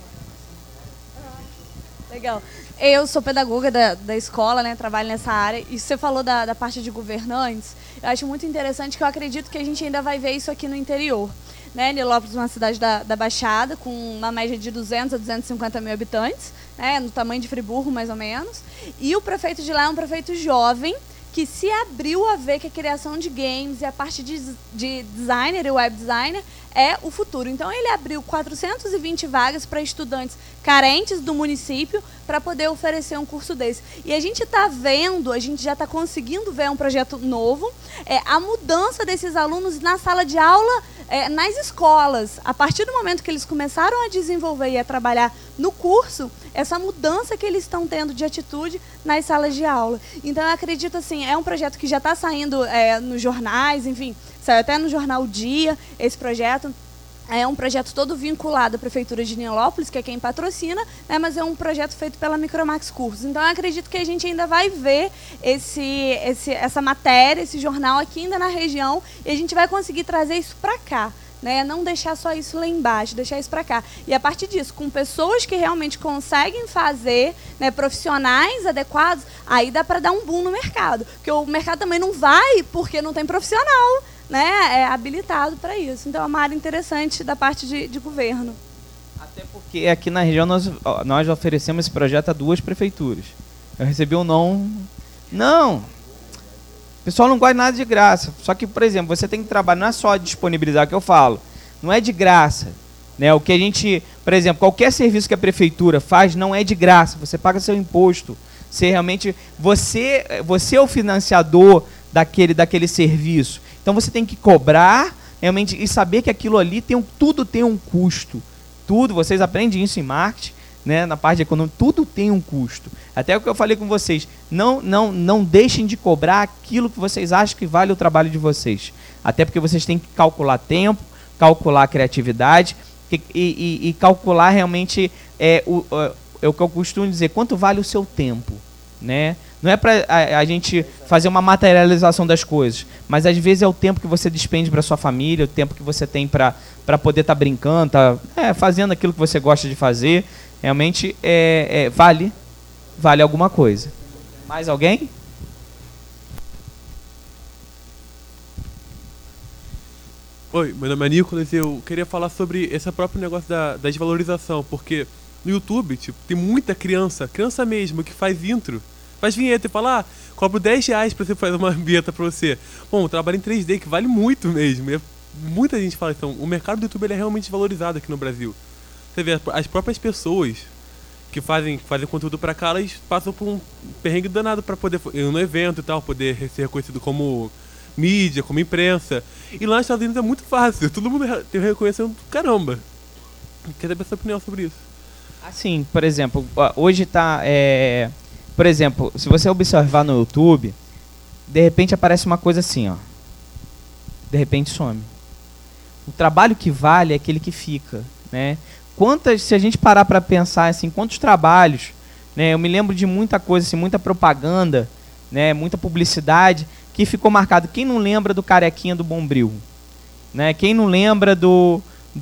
Speaker 5: Legal. Eu sou pedagoga da, da escola, né? Trabalho nessa área. E você falou da, da parte de governantes. Eu acho muito interessante que eu acredito que a gente ainda vai ver isso aqui no interior. Né? Nilópolis é uma cidade da, da Baixada, com uma média de duzentos a duzentos e cinquenta mil habitantes, né? No tamanho de Friburgo, mais ou menos. E o prefeito de lá é um prefeito jovem, que se abriu a ver que a criação de games e a parte de, de designer e web designer é o futuro. Então ele abriu quatrocentas e vinte vagas para estudantes carentes do município para poder oferecer um curso desse. E a gente está vendo, a gente já está conseguindo ver um projeto novo, é, a mudança desses alunos na sala de aula, é, nas escolas. A partir do momento que eles começaram a desenvolver e a trabalhar no curso, essa mudança que eles estão tendo de atitude nas salas de aula. Então eu acredito assim, é um projeto que já está saindo é, nos jornais, enfim, saiu até no jornal Dia, esse projeto. É um projeto todo vinculado à Prefeitura de Nilópolis, que é quem patrocina, né, mas é um projeto feito pela Micromax Cursos. Então, eu acredito que a gente ainda vai ver esse, esse, essa matéria, esse jornal aqui ainda na região, e a gente vai conseguir trazer isso para cá. Né, não deixar só isso lá embaixo, deixar isso para cá. E a partir disso, com pessoas que realmente conseguem fazer, né, profissionais adequados, aí dá para dar um boom no mercado. Porque o mercado também não vai porque não tem profissional, né, é habilitado para isso. Então é uma área interessante da parte de, de governo.
Speaker 2: Até porque aqui na região nós, nós oferecemos esse projeto a duas prefeituras. Eu recebi um não. Não! O pessoal não gosta de nada de graça. Só que, por exemplo, você tem que trabalhar, não é só disponibilizar o que eu falo. Não é de graça. Né? O que a gente, por exemplo, qualquer serviço que a prefeitura faz não é de graça. Você paga seu imposto. Você realmente, você, você é o financiador daquele, daquele serviço. Então você tem que cobrar realmente e saber que aquilo ali tem um, tudo tem um custo. Tudo, vocês aprendem isso em marketing, né, na parte de economia, tudo tem um custo. Até o que eu falei com vocês, não, não, não deixem de cobrar aquilo que vocês acham que vale o trabalho de vocês. Até porque vocês têm que calcular tempo, calcular criatividade e, e, e calcular realmente é, o, é o que eu costumo dizer, quanto vale o seu tempo, né? Não é para a, a gente fazer uma materialização das coisas, mas às vezes é o tempo que você despende para sua família, o tempo que você tem para para poder estar tá brincando, tá, é, fazendo aquilo que você gosta de fazer. Realmente é, é, vale, vale alguma coisa. Mais alguém?
Speaker 6: Oi, meu nome é Nicolas e eu queria falar sobre esse próprio negócio da, da desvalorização, porque no YouTube, tipo, tem muita criança, criança mesmo, que faz intro, faz vinheta e fala, ah, cobro dez reais pra você fazer uma vinheta pra você. Bom, eu trabalho em três D, que vale muito mesmo. E muita gente fala, então, o mercado do YouTube ele é realmente valorizado aqui no Brasil. Você vê, as próprias pessoas que fazem, fazem conteúdo pra cá, elas passam por um perrengue danado pra poder ir no evento e tal, poder ser reconhecido como mídia, como imprensa. E lá nos Estados Unidos é muito fácil, todo mundo tem reconhecimento do caramba. Queria saber a sua opinião sobre isso.
Speaker 2: Assim, por exemplo, hoje tá... É, por exemplo, se você observar no YouTube, de repente aparece uma coisa assim, ó. De repente some. O trabalho que vale é aquele que fica, né? Quantas, se a gente parar para pensar assim, quantos trabalhos, né? Eu me lembro de muita coisa, assim, muita propaganda, né? Muita publicidade que ficou marcado. Quem não lembra do carequinha do Bombril, né? Quem não lembra do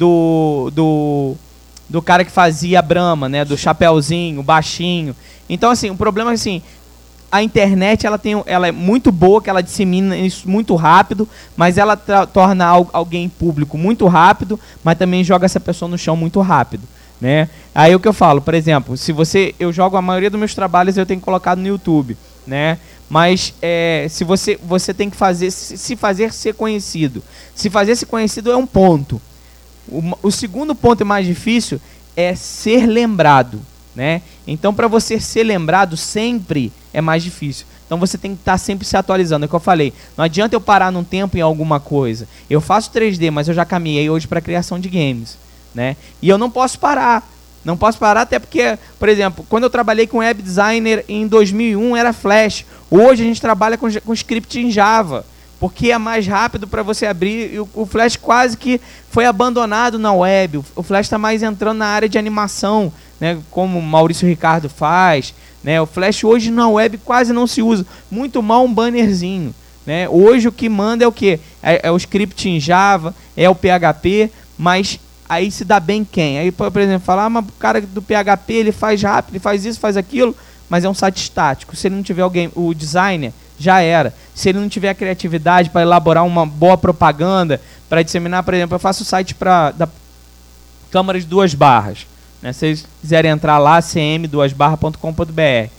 Speaker 2: do do, do cara que fazia a Brahma, né? Do chapeuzinho, baixinho. Então assim, o problema é assim, a internet ela tem, ela é muito boa, que ela dissemina isso muito rápido, mas ela torna al alguém público muito rápido, mas também joga essa pessoa no chão muito rápido, né? Aí o que eu falo, por exemplo, se você, eu jogo a maioria dos meus trabalhos eu tenho colocado no YouTube, né? Mas é, se você, você tem que fazer, se fazer ser conhecido, se fazer ser conhecido é um ponto. O, o segundo ponto mais difícil é ser lembrado, né? Então, para você ser lembrado sempre é mais difícil. Então, você tem que estar tá sempre se atualizando. É o que eu falei. Não adianta eu parar num tempo em alguma coisa. Eu faço três D, mas eu já caminhei hoje para a criação de games, né? E eu não posso parar. Não posso parar até porque, por exemplo, quando eu trabalhei com web designer em dois mil e um era Flash. Hoje a gente trabalha com, com script em Java, porque é mais rápido para você abrir. E o, o Flash quase que foi abandonado na web. O, o Flash está mais entrando na área de animação, né, como o Maurício Ricardo faz, né? O Flash hoje na web quase não se usa, muito mal um bannerzinho, né? Hoje o que manda é o quê? É, é o script em Java, é o P H P, mas aí se dá bem quem? Aí, por exemplo, falar, ah, mas o cara do P H P ele faz rápido, ele faz isso, faz aquilo, mas é um site estático. Se ele não tiver alguém, o designer, já era. Se ele não tiver a criatividade para elaborar uma boa propaganda, para disseminar, por exemplo, eu faço site para da Câmara de Duas Barras. Né, se vocês quiserem entrar lá, c m duas barra ponto com ponto b r.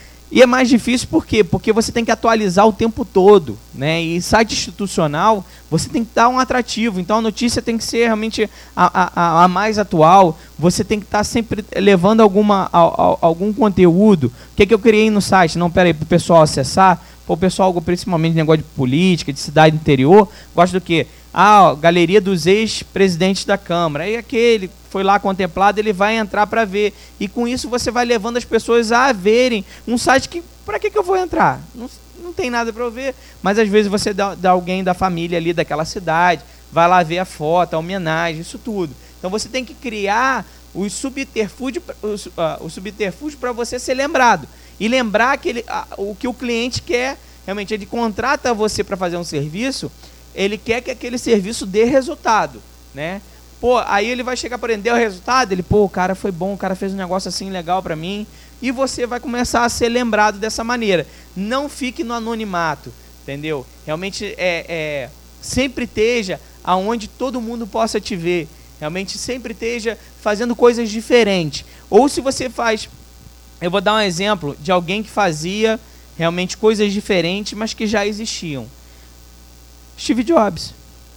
Speaker 2: E é mais difícil por quê? Porque você tem que atualizar o tempo todo, né? E site institucional, você tem que dar um atrativo. Então a notícia tem que ser realmente a, a, a mais atual. Você tem que estar sempre levando alguma, a, a, algum conteúdo. O que, que eu criei no site? Não, peraí, para o pessoal acessar. Para o pessoal, principalmente negócio de política, de cidade interior, gosta do quê? Ah, ó, galeria dos ex-presidentes da Câmara. Aí aquele foi lá contemplado, ele vai entrar para ver. E com isso você vai levando as pessoas a verem um site que, para que, que eu vou entrar? Não, não tem nada para eu ver. Mas às vezes você dá, dá alguém da família ali daquela cidade, vai lá ver a foto, a homenagem, isso tudo. Então você tem que criar os subterfúgios, os, uh, o subterfúgio para você ser lembrado. E lembrar que ele, uh, o que o cliente quer, realmente ele contrata você para fazer um serviço, ele quer que aquele serviço dê resultado, né? Pô, aí ele vai chegar para ele, deu o resultado, ele, pô, o cara foi bom, o cara fez um negócio assim legal para mim, e você vai começar a ser lembrado dessa maneira. Não fique no anonimato, entendeu? Realmente é, é sempre esteja aonde todo mundo possa te ver, realmente sempre esteja fazendo coisas diferentes. Ou se você faz, eu vou dar um exemplo de alguém que fazia realmente coisas diferentes, mas que já existiam. Steve Jobs.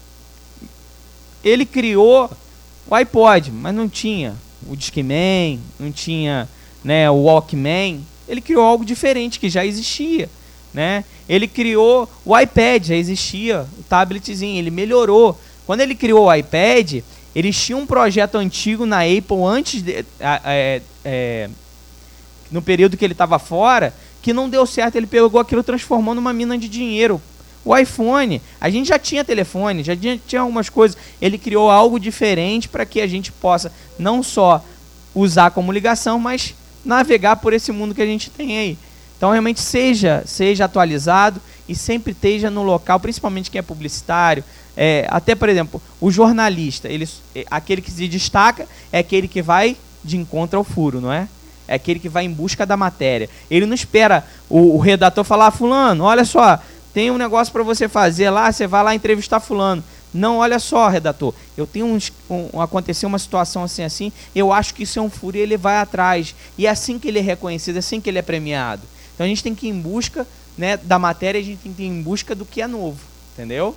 Speaker 2: Ele criou o iPod, mas não tinha o Discman, não tinha, né, o Walkman. ele criou algo diferente, que já existia, né? Ele criou o iPad, já existia, o tabletzinho, ele melhorou. Quando ele criou o iPad, eles tinham um projeto antigo na Apple antes de, é, é, no período que ele estava fora, que não deu certo, ele pegou aquilo e transformou numa mina de dinheiro. O iPhone, a gente já tinha telefone, já tinha, tinha algumas coisas, ele criou algo diferente para que a gente possa não só usar como ligação, mas navegar por esse mundo que a gente tem aí. Então realmente seja, seja atualizado e sempre esteja no local, principalmente quem é publicitário. É, até, por exemplo, o jornalista, ele, aquele que se destaca é aquele que vai de encontro ao furo, não é? É aquele que vai em busca da matéria. Ele não espera o, o redator falar, ah, fulano, olha só, tem um negócio para você fazer lá, você vai lá entrevistar fulano. Não, olha só, redator, eu tenho uns, um, um, aconteceu uma situação assim, assim, eu acho que isso é um furo e ele vai atrás. E é assim que ele é reconhecido, é assim que ele é premiado. Então a gente tem que ir em busca, né, da matéria, a gente tem que ir em busca do que é novo, entendeu?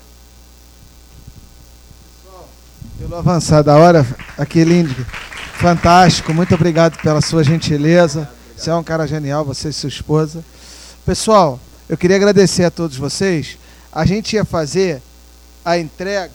Speaker 1: Pelo avançar da hora, aqui, Lindy, fantástico, muito obrigado pela sua gentileza. Você é um cara genial, você e sua esposa. Pessoal, eu queria agradecer a todos vocês. A gente ia fazer a entrega.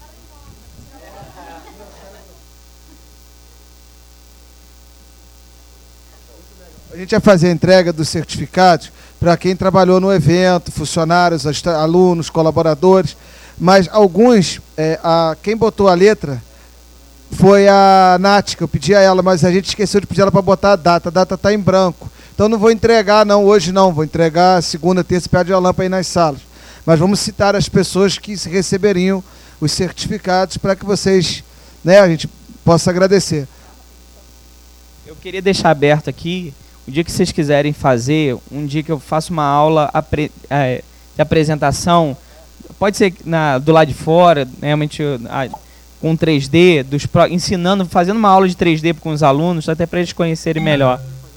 Speaker 1: A gente ia fazer a entrega dos certificados para quem trabalhou no evento, funcionários, alunos, colaboradores, mas alguns, é, a, quem botou a letra foi a Nath, que eu pedi a ela, mas a gente esqueceu de pedir ela para botar a data, a data está em branco. Então não vou entregar, não, hoje não, vou entregar segunda, terça, pé de Alain para ir nas salas. Mas vamos citar as pessoas que receberiam os certificados para que vocês, né, a gente possa agradecer.
Speaker 2: Eu queria deixar aberto aqui, o dia que vocês quiserem fazer, um dia que eu faço uma aula apre, é, de apresentação, pode ser na, do lado de fora, realmente com três D, dos, ensinando, fazendo uma aula de três D com os alunos, até para eles conhecerem melhor.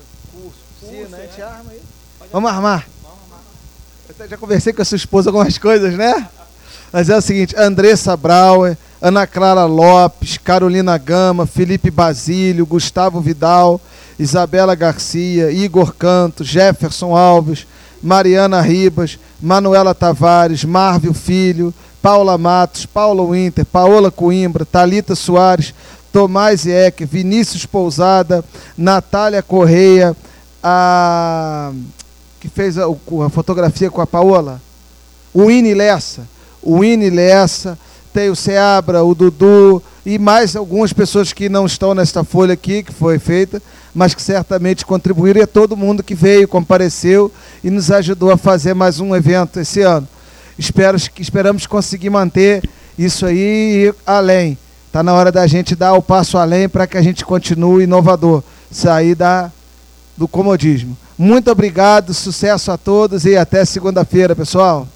Speaker 1: Vamos armar. Eu já conversei com a sua esposa algumas coisas, né? Mas é o seguinte, Andressa Brauer, Ana Clara Lopes, Carolina Gama, Felipe Basílio, Gustavo Vidal, Isabela Garcia, Igor Canto, Jefferson Alves, Mariana Ribas, Manuela Tavares, Marvio Filho, Paula Matos, Paula Winter, Paola Coimbra, Thalita Soares, Tomás Eck, Vinícius Pousada, Natália Correia, a... que fez a, a fotografia com a Paola, o Ine Lessa, o Ine Lessa, tem o Seabra, o Dudu e mais algumas pessoas que não estão nesta folha aqui, que foi feita, mas que certamente contribuíram, e a todo mundo que veio, compareceu e nos ajudou a fazer mais um evento esse ano. Espero, esperamos conseguir manter isso aí e ir além. Está na hora da gente dar o passo além para que a gente continue inovador, sair da, do comodismo. Muito obrigado, sucesso a todos e até segunda-feira, pessoal.